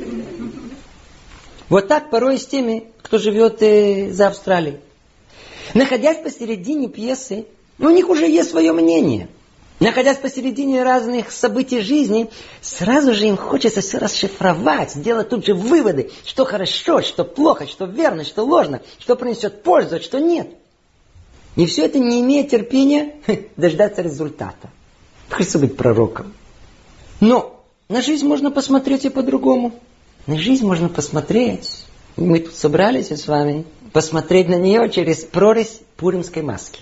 Вот так порой с теми, кто живет э, за Австралией. Находясь посередине пьесы, у них уже есть свое мнение. Находясь посередине разных событий жизни, сразу же им хочется все расшифровать, сделать тут же выводы, что хорошо, что плохо, что верно, что ложно, что принесет пользу, что нет. И все это не имея терпения дождаться результата. Хочется быть пророком. Но на жизнь можно посмотреть и по-другому. На жизнь можно посмотреть, и мы тут собрались с вами, посмотреть на нее через прорезь пуримской маски.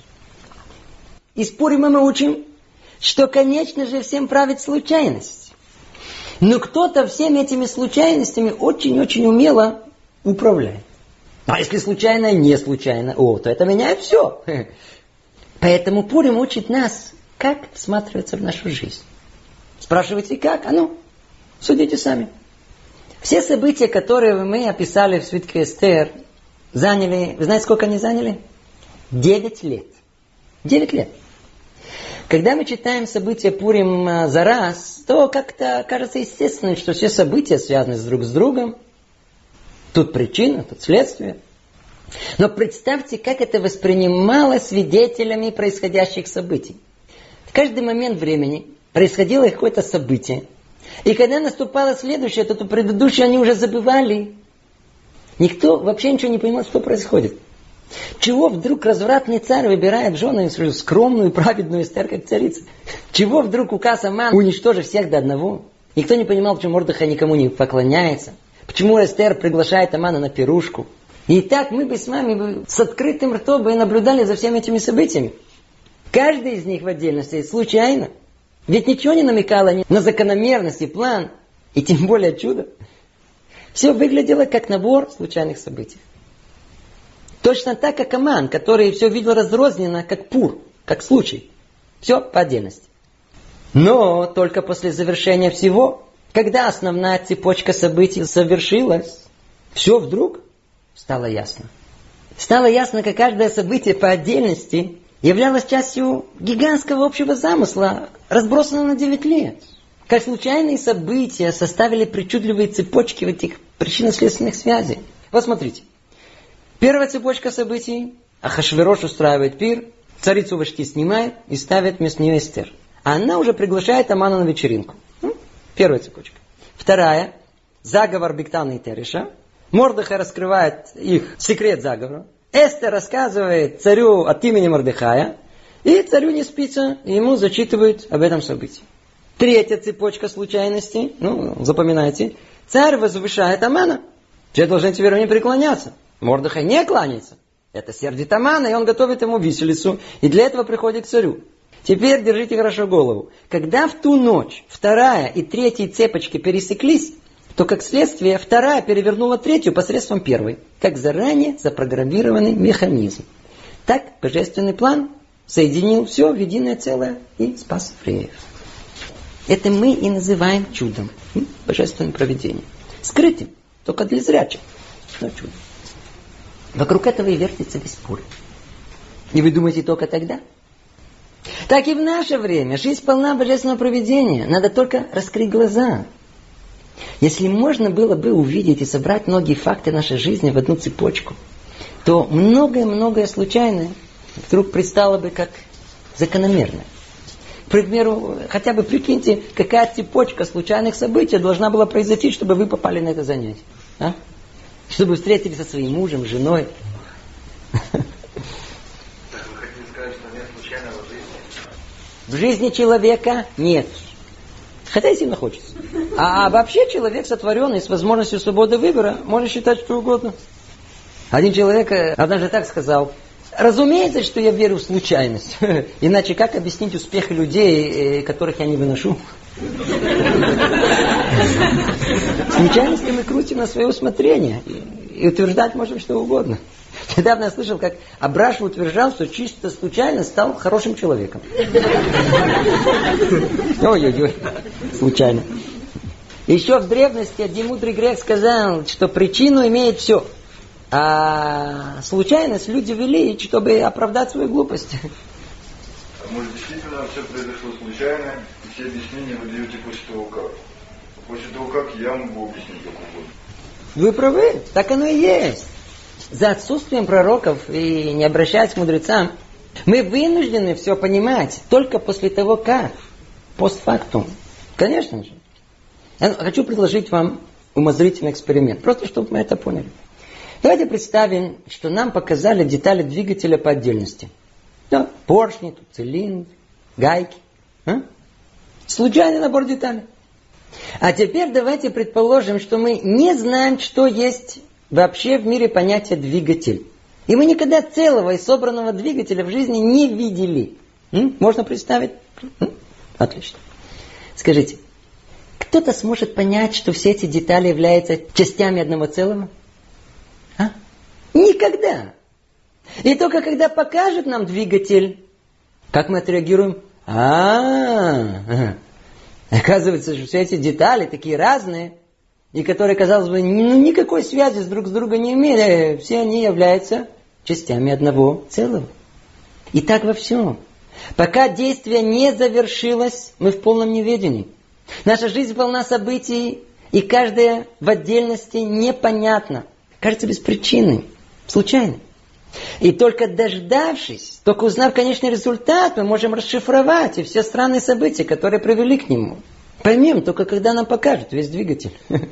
Из Пурима мы учим, что, конечно же, всем правит случайность. Но кто-то всеми этими случайностями очень-очень умело управляет. А если случайно и не случайно, о, то это меняет все. Поэтому Пурим учит нас, как всматриваться в нашу жизнь. Спрашиваете, как? А ну, судите сами. Все события, которые мы описали в свитке Эстер, заняли, вы знаете, сколько они заняли? Девять лет. Девять лет. Когда мы читаем события Пурим за раз, то как-то кажется естественным, что все события связаны друг с другом. Тут причина, тут следствие. Но представьте, как это воспринималось свидетелями происходящих событий. В каждый момент времени происходило какое-то событие. И когда наступало следующее, то, то предыдущее они уже забывали. Никто вообще ничего не понимал, что происходит. Чего вдруг развратный царь выбирает в жены свою скромную, праведную Эстер как царицу? Чего вдруг указ Аман уничтожить всех до одного? Никто не понимал, почему Мордехай никому не поклоняется. Почему Эстер приглашает Амана на пирушку. И так мы бы с вами с открытым ртом бы наблюдали за всеми этими событиями. Каждый из них в отдельности случайно. Ведь ничего не намекало на закономерность и план, и тем более чудо. Все выглядело как набор случайных событий. Точно так, как Аман, который все видел разрозненно, как пур, как случай. Все по отдельности. Но только после завершения всего, когда основная цепочка событий совершилась, все вдруг стало ясно. Стало ясно, как каждое событие по отдельности являлось частью гигантского общего замысла, разбросанного на девять лет. Как случайные события составили причудливые цепочки в этих причинно-следственных связей. Вот смотрите. Первая цепочка событий. Ахашверош устраивает пир, царицу Вашти снимает и ставит вместо нее Эстер. А она уже приглашает Амана на вечеринку. Ну, первая цепочка. Вторая. Заговор Бигтана и Тереша. Мордехай раскрывает их секрет заговора. Эстер рассказывает царю от имени Мордехая. И царю не спится, и ему зачитывают об этом событии. Третья цепочка случайностей. Ну, запоминайте. Царь возвышает Амана. Все должны теперь не преклоняться. Мордехай не кланяется. Это сердит Амана, и он готовит ему виселицу. И для этого приходит к царю. Теперь держите хорошо голову. Когда в ту ночь вторая и третья цепочки пересеклись, то, как следствие, вторая перевернула третью посредством первой. Как заранее запрограммированный механизм. Так божественный план соединил все в единое целое и спас евреев. Это мы и называем чудом. Божественным провидением. Скрытым, только для зрячих. Но чудо. Вокруг этого и вертится весь Пурим. И вы думаете только тогда? Так и в наше время. Жизнь полна божественного провидения. Надо только раскрыть глаза. Если можно было бы увидеть и собрать многие факты нашей жизни в одну цепочку, то многое-многое случайное вдруг предстало бы как закономерное. К примеру, хотя бы прикиньте, какая цепочка случайных событий должна была произойти, чтобы вы попали на это занятие. А? Чтобы встретились со своим мужем, женой. Так вы хотите сказать, что нет случайного в жизни? в жизни человека нет. Хотя и сильно хочется. А вообще человек, сотворенный с возможностью свободы выбора, может считать что угодно. Один человек однажды так сказал: разумеется, что я верю в случайность. Иначе как объяснить успех людей, которых я не выношу? Случайности мы крутим на свое усмотрение. И утверждать можем что угодно. Недавно я слышал, как Абраш утверждал, что чисто случайно стал хорошим человеком. Ой-ой-ой, случайно. Еще в древности один мудрый грек сказал, что причину имеет все. А случайность люди вели, чтобы оправдать свою глупость. А может, действительно все произошло случайно, и все объяснения вы даете после того как? После того как я могу объяснить как угодно. Вы правы, так оно и есть. За отсутствием пророков и не обращаясь к мудрецам, мы вынуждены все понимать только после того как. Постфактум. Конечно же. Я хочу предложить вам умозрительный эксперимент, просто чтобы мы это поняли. Давайте представим, что нам показали детали двигателя по отдельности. Да, поршни, тут цилиндр, гайки. А? Случайный набор деталей. А теперь давайте предположим, что мы не знаем, что есть вообще в мире понятие двигатель. И мы никогда целого и собранного двигателя в жизни не видели. М? Можно представить? М? Отлично. Скажите, кто-то сможет понять, что все эти детали являются частями одного целого? А? Никогда. И только когда покажет нам двигатель, как мы отреагируем? А-а-а. Оказывается, что все эти детали такие разные, и которые, казалось бы, ну, никакой связи с друг с другом не имели, все они являются частями одного целого. И так во всем. Пока действие не завершилось, мы в полном неведении. Наша жизнь полна событий, и каждая в отдельности непонятна. Кажется беспричинной, случайной. И только дождавшись, только узнав конечный результат, мы можем расшифровать и все странные события, которые привели к нему. Поймем только, когда нам покажут весь двигатель.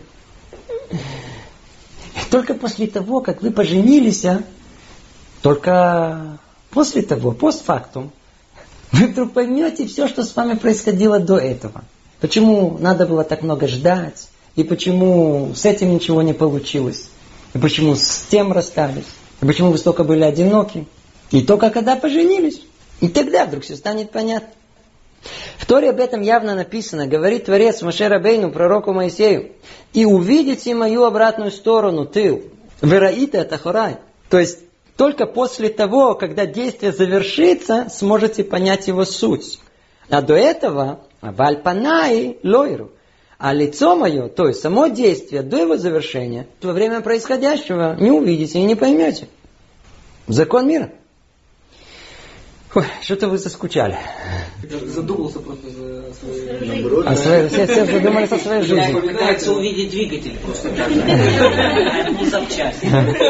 Только после того, как вы поженились, а, только после того, постфактум, вы вдруг поймете все, что с вами происходило до этого. Почему надо было так много ждать, и почему с этим ничего не получилось, и почему с тем расстались. И почему вы столько были одиноки? И только когда поженились. И тогда вдруг все станет понятно. В Торе об этом явно написано. Говорит Творец Моше Рабейну, пророку Моисею: и увидите мою обратную сторону, тыл. Вераита тахорай. То есть, только после того, когда действие завершится, сможете понять его суть. А до этого, вальпанай лойру. А лицо мое, то есть само действие до его завершения, во время происходящего не увидите и не поймете. Закон мира. Ой, что-то вы заскучали. Задумался просто за свою а свои, все, все задумались о своей жизни. Пытается увидеть двигатель просто так. Не запчасти.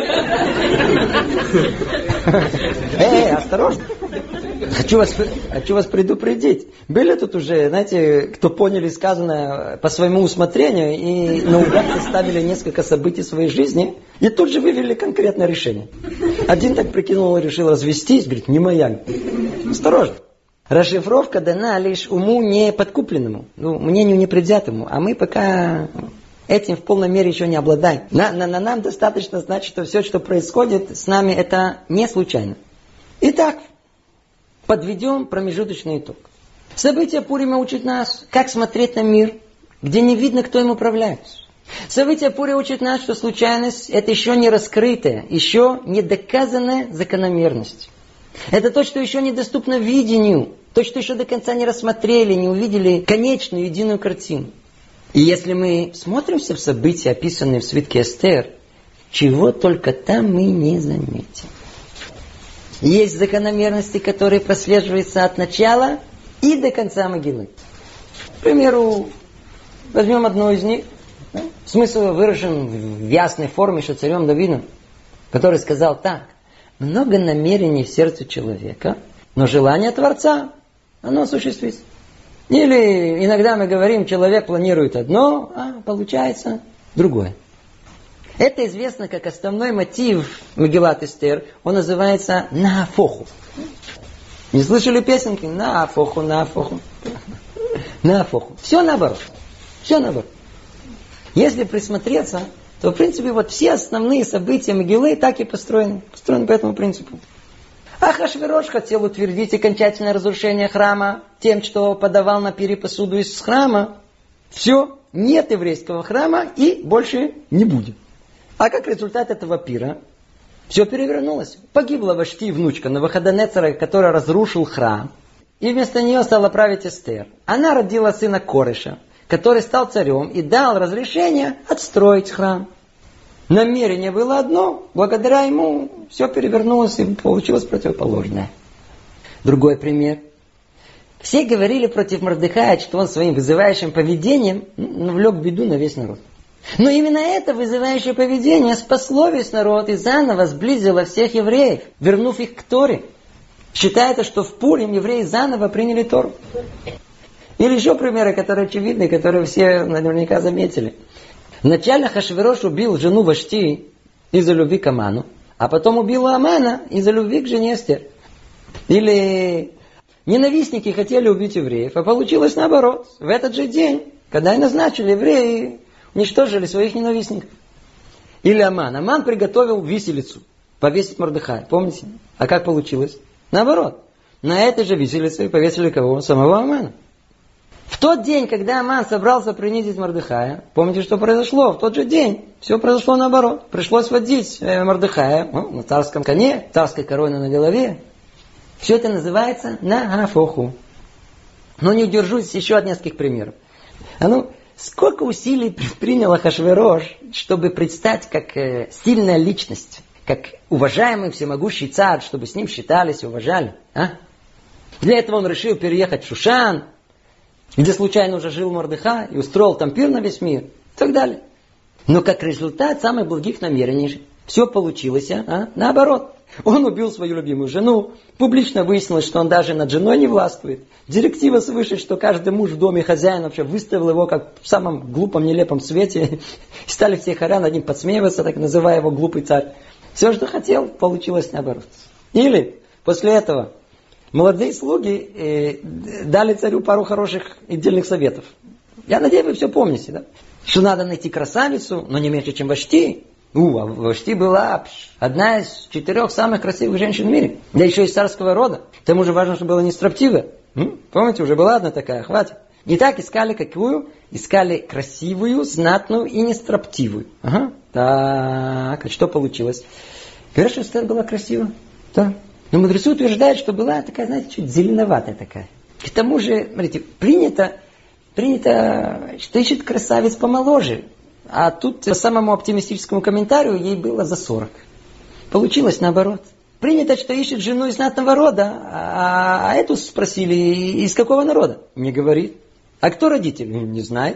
Эй, осторожно. Хочу вас, хочу вас предупредить. Были тут уже, знаете, кто поняли сказанное по своему усмотрению и наугад составили несколько событий своей жизни и тут же вывели конкретное решение. Один так прикинул и решил развестись, говорит, не моя. Осторожно. Расшифровка дана лишь уму не подкупленному, ну, мнению непредвзятому, а мы пока этим в полной мере еще не обладаем. На, на, на нам достаточно знать, что все, что происходит с нами, это не случайно. Итак, подведем промежуточный итог. События Пурима учат нас, как смотреть на мир, где не видно, кто им управляет. События Пури учат нас, что случайность – это еще не раскрытая, еще не доказанная закономерность. Это то, что еще недоступно видению, то, что еще до конца не рассмотрели, не увидели конечную единую картину. И если мы смотримся в события, описанные в свитке Эстер, чего только там мы не заметим. Есть закономерности, которые прослеживаются от начала и до конца могилы. К примеру, возьмем одну из них. Смысл выражен в ясной форме, что царем Давидом, который сказал так: много намерений в сердце человека, но желание Творца, оно осуществится. Или иногда мы говорим, человек планирует одно, а получается другое. Это известно как основной мотив Мегилат Эстер, он называется нафоху. Не слышали песенки? На афоху, на афоху. На афоху. Все наоборот. Все наоборот. Если присмотреться, то, в принципе, вот все основные события Мегилы так и построены. Построены по этому принципу. Ахашверош хотел утвердить окончательное разрушение храма тем, что подавал на пире посуду из храма. Все, нет еврейского храма и больше не будет. А как результат этого пира? Все перевернулось. Погибла Вашти, внучка Навуходоносора, который разрушил храм. И вместо нее стала править Эстер. Она родила сына Кореша, который стал царем и дал разрешение отстроить храм. Намерение было одно, благодаря ему все перевернулось и получилось противоположное. Другой пример. Все говорили против Мордехая, что он своим вызывающим поведением навлек беду на весь народ. Но именно это вызывающее поведение спасло весь народ и заново сблизило всех евреев, вернув их к Торе. Считается, что в Пурим евреи заново приняли Тору. Или еще примеры, которые очевидны, которые все наверняка заметили. Вначале Ахашверош убил жену Вашти из-за любви к Аману, а потом убил Амана из-за любви к жене Эстер. Или ненавистники хотели убить евреев, а получилось наоборот. В этот же день, когда и назначили, евреи уничтожили своих ненавистников. Или Аман. Аман приготовил виселицу, повесить Мордехая. Помните? А как получилось? Наоборот. На этой же виселице повесили кого? Самого Амана. В тот день, когда Аман собрался принизить Мордехая, помните, что произошло? В тот же день все произошло наоборот. Пришлось водить Мордехая ну, на царском коне, царской короной на голове. Все это называется нагафоху. Но не удержусь еще от нескольких примеров. А ну, сколько усилий предпринял Ахашверош, чтобы предстать как э, сильная личность, как уважаемый всемогущий царь, чтобы с ним считались и уважали. А? Для этого он решил переехать в Шушан, где случайно уже жил Мордехай, и устроил там пир на весь мир, и так далее. Но как результат самых благих намерений все получилось, а? Наоборот. Он убил свою любимую жену, публично выяснилось, что он даже над женой не властвует. Директива свыше, что каждый муж в доме хозяин вообще выставил его как в самом глупом, нелепом свете. И стали все хоря над ним подсмеиваться, так называя его глупый царь. Все, что хотел, получилось наоборот. Или после этого молодые слуги э, дали царю пару хороших и дельных советов. Я надеюсь, вы все помните, да? Что надо найти красавицу, но не меньше, чем Вашти. У, а Вашти была одна из четырех самых красивых женщин в мире. Да еще из царского рода. К тому же важно, чтобы была не строптивая. М? Помните, уже была одна такая, хватит. И так искали какую? Искали красивую, знатную и не строптивую. Ага. Так, а что получилось? Говорят, что Эстер была красивая. Да. Но мудрецы утверждают, что была такая, знаете, чуть зеленоватая такая. К тому же, смотрите, принято, принято, что ищет красавец помоложе. А тут по самому оптимистическому комментарию ей было за сорок. Получилось наоборот. Принято, что ищет жену из знатного рода, а, а эту спросили, из какого народа? Не говорит. А кто родитель? Не знает.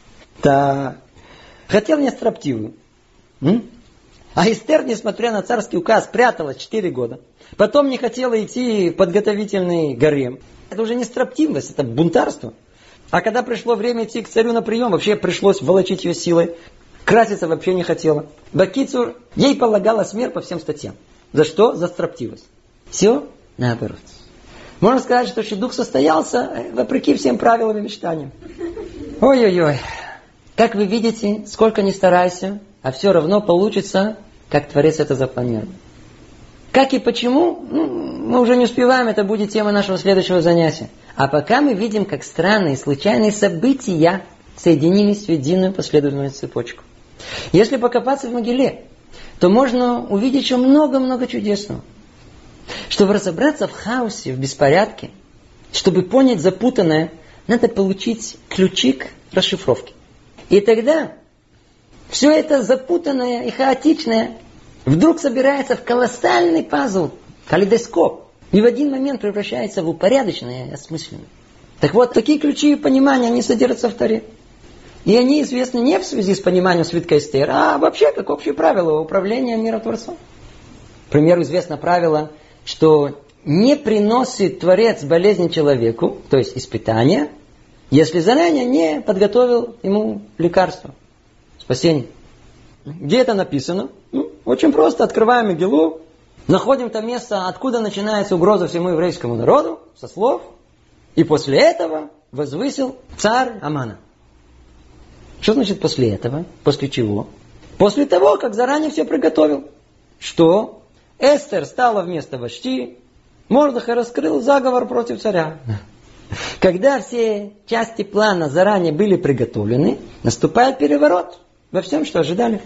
Так. Хотел не строптивую. М? А Эстер, несмотря на царский указ, пряталась четыре года. Потом не хотела идти в подготовительный гарем. Это уже не строптивость, это бунтарство. А когда пришло время идти к царю на прием, вообще пришлось волочить ее силой. Краситься вообще не хотела. Бакицур, ей полагалась смерть по всем статьям. За что? За строптивость. Все наоборот. Можно сказать, что шидух состоялся вопреки всем правилам и мечтаниям. Ой-ой-ой. Как вы видите, сколько ни старайся, а все равно получится, как Творец это запланировал. Как и почему, ну, мы уже не успеваем, это будет тема нашего следующего занятия. А пока мы видим, как странные случайные события соединились в единую последовательную цепочку. Если покопаться в Могиле, то можно увидеть еще много-много чудесного. Чтобы разобраться в хаосе, в беспорядке, чтобы понять запутанное, надо получить ключи к расшифровке. И тогда все это запутанное и хаотичное вдруг собирается в колоссальный пазл, калейдоскоп, и в один момент превращается в упорядоченное и осмысленное. Так вот, такие ключи понимания, они содержатся в Торе. И они известны не в связи с пониманием свитка Эстер, а вообще как общее правило управления миротворцом. К примеру, известно правило, что не приносит Творец болезни человеку, то есть испытания, если заранее не подготовил ему лекарство, спасение. Где это написано? Ну, очень просто. Открываем Мегилу, Находим там место, откуда начинается угроза всему еврейскому народу, со слов. И после этого возвысил царь Амана. Что значит после этого? После чего? После того, как заранее все приготовил. Что Эстер стала вместо Вашти, Мордехай раскрыл заговор против царя. Когда все части плана заранее были приготовлены, наступает переворот во всем, что ожидали.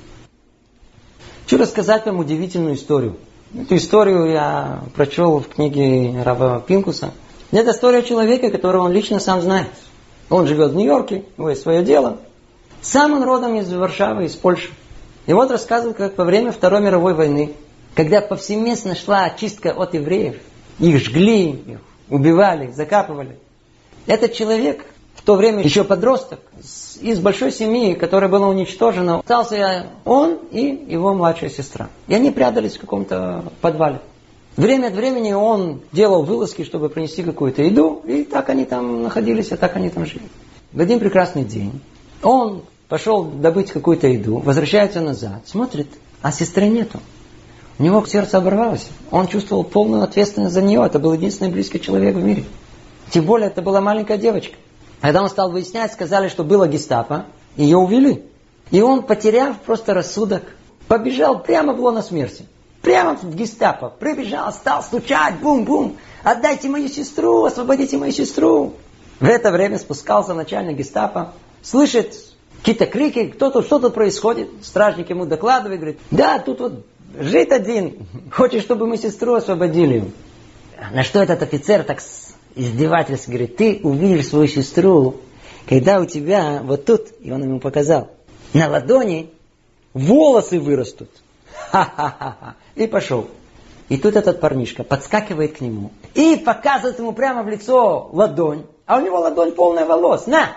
Хочу рассказать вам удивительную историю. Эту историю я прочел в книге Рава Пинкуса. Это история человека, которого он лично сам знает. Он живет в Нью-Йорке, у него есть свое дело. Сам он родом из Варшавы, из Польши. И вот рассказывал, как во время Второй мировой войны, когда повсеместно шла очистка от евреев, их жгли, их убивали, закапывали. Этот человек, в то время еще подросток, из большой семьи, которая была уничтожена, остался он и его младшая сестра. И они прятались в каком-то подвале. Время от времени он делал вылазки, чтобы принести какую-то еду, и так они там находились, а так они там жили. В один прекрасный день он пошел добыть какую-то еду, возвращается назад, смотрит, а сестры нету. У него сердце оборвалось. Он чувствовал полную ответственность за нее. Это был единственный близкий человек в мире. Тем более, это была маленькая девочка. Когда он стал выяснять, сказали, что было гестапо, ее увели. И он, потеряв просто рассудок, побежал прямо в лоно смерти. Прямо в гестапо. Прибежал, стал стучать, бум-бум. Отдайте мою сестру, освободите мою сестру. В это время спускался начальник гестапо. Слышит какие-то крики, кто тут, что тут происходит. Стражник ему докладывает, говорит, да, тут вот жид один, хочет, чтобы мы сестру освободили. На что этот офицер так издевательски говорит, ты увидишь свою сестру, когда у тебя вот тут, и он ему показал, на ладони волосы вырастут. Ха-ха-ха. И пошел. И тут этот парнишка подскакивает к нему и показывает ему прямо в лицо ладонь, а у него ладонь полная волос. На!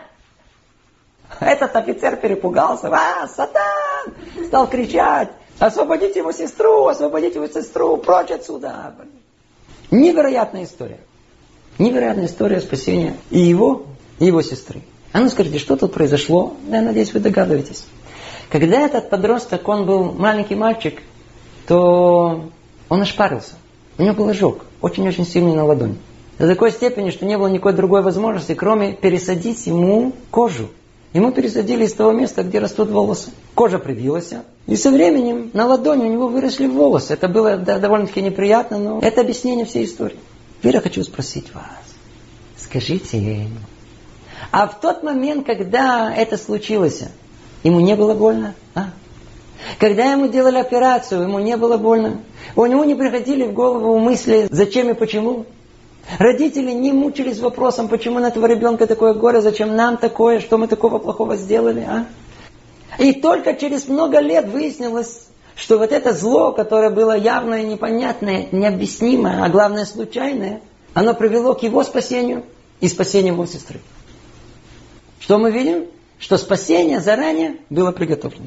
Этот офицер перепугался. А, сатан! Стал кричать. Освободите его сестру, освободите его сестру, прочь отсюда. Невероятная история. Невероятная история спасения и его, и его сестры. А ну скажите, что тут произошло? Я надеюсь, вы догадываетесь. Когда этот подросток, он был маленький мальчик, то он ошпарился. У него был ожог, очень-очень сильный на ладони. До такой степени, что не было никакой другой возможности, кроме пересадить ему кожу. Ему пересадили из того места, где растут волосы. Кожа привилась. И со временем на ладони у него выросли волосы. Это было да, довольно-таки неприятно, но это объяснение всей истории. Теперь я хочу спросить вас. Скажите, а в тот момент, когда это случилось, ему не было больно? А? Когда ему делали операцию, ему не было больно? У него не приходили в голову мысли, зачем и почему? Родители не мучились вопросом, почему на этого ребенка такое горе, зачем нам такое, что мы такого плохого сделали, а? И только через много лет выяснилось, что вот это зло, которое было явное, непонятное, необъяснимое, а главное случайное, оно привело к его спасению и спасению его сестры. Что мы видим? Что спасение заранее было приготовлено.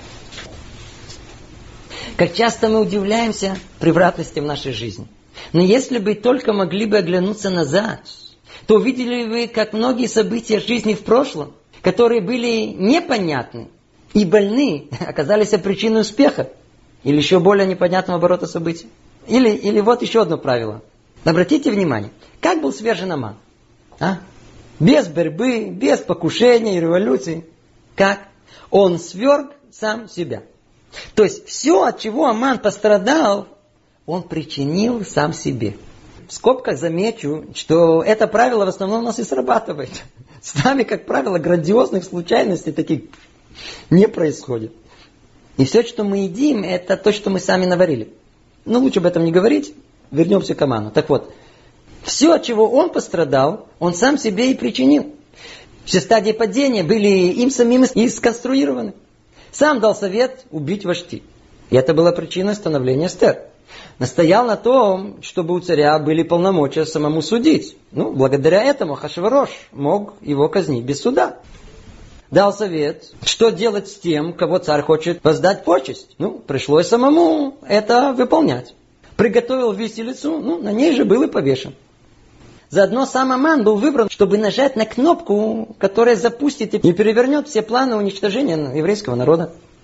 Как часто мы удивляемся превратности в нашей жизни. Но если бы только могли бы оглянуться назад, то увидели бы, как многие события жизни в прошлом, которые были непонятны и больны, оказались причиной успеха или еще более непонятного оборота событий. Или, или вот еще одно правило. Обратите внимание, как был свержен Аман? А? Без борьбы, без покушения и революции. Как? Он сверг сам себя. То есть все, от чего Аман пострадал, он причинил сам себе. В скобках замечу, что это правило в основном у нас и срабатывает. С нами, как правило, грандиозных случайностей таких не происходит. И все, что мы едим, это то, что мы сами наварили. Но лучше об этом не говорить. Вернемся к Аману. Так вот, все, от чего он пострадал, он сам себе и причинил. Все стадии падения были им самим и сконструированы. Сам дал совет убить Вашти. И это была причиной становления Эстер. Настоял на том, чтобы у царя были полномочия самому судить. Ну, благодаря этому Ахашвирош мог его казнить без суда. Дал совет, что делать с тем, кого царь хочет воздать почесть. Ну, пришлось самому это выполнять. Приготовил виселицу, ну, на ней же был и повешен. Заодно сам Аман был выбран, чтобы нажать на кнопку, которая запустит и перевернет все планы уничтожения еврейского народа.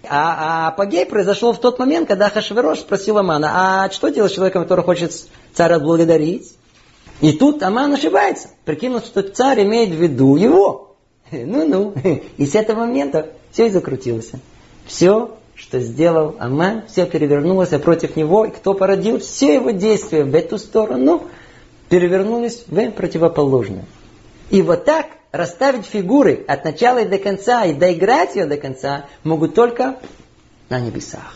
А, а апогей произошел в тот момент, когда Ахашверош спросил Амана, а что делать с человеком, который хочет царя отблагодарить? И тут Аман ошибается, прикинув, что царь имеет в виду его. Ну-ну. И с этого момента все и закрутилось. Все, что сделал Аман, все перевернулось против него. И кто породил все его действия в эту сторону, перевернулись в противоположную. И вот так расставить фигуры от начала и до конца, и доиграть ее до конца, могут только на небесах.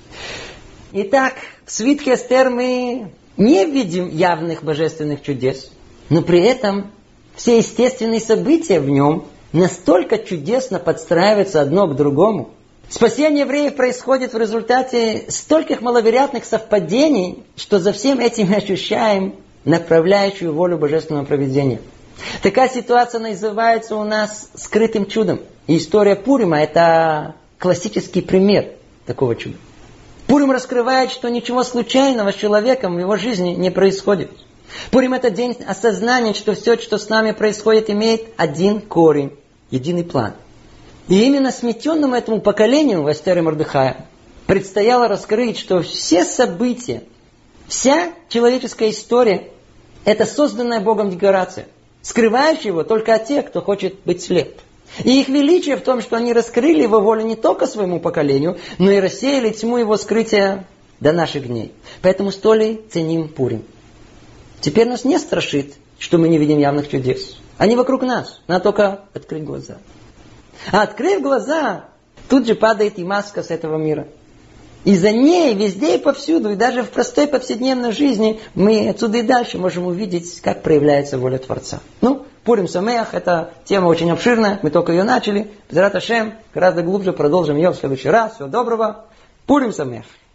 Итак, в свитке Эстер мы не видим явных божественных чудес, но при этом все естественные события в нем настолько чудесно подстраиваются одно к другому. Спасение евреев происходит в результате стольких маловероятных совпадений, что за всем этим мы ощущаем направляющую волю божественного провидения. Такая ситуация называется у нас скрытым чудом. И история Пурима – это классический пример такого чуда. Пурим раскрывает, что ничего случайного с человеком в его жизни не происходит. Пурим – это день осознания, что все, что с нами происходит, имеет один корень, единый план. И именно сметенному этому поколению в Эстер и Мордехае предстояло раскрыть, что все события, вся человеческая история – это созданная Богом декорация, скрывающая его только от тех, кто хочет быть слеп. И их величие в том, что они раскрыли его волю не только своему поколению, но и рассеяли тьму его скрытия до наших дней. Поэтому столь ценим Пурим. Теперь нас не страшит, что мы не видим явных чудес. Они вокруг нас, надо только открыть глаза. А открыв глаза, тут же падает и маска с этого мира. И за ней везде и повсюду, и даже в простой повседневной жизни, мы отсюда и дальше можем увидеть, как проявляется воля Творца. Ну, Пурим Самеах, это тема очень обширная, мы только ее начали. Безрат Ашем, гораздо глубже продолжим ее в следующий раз. Всего доброго. Пурим Самеах.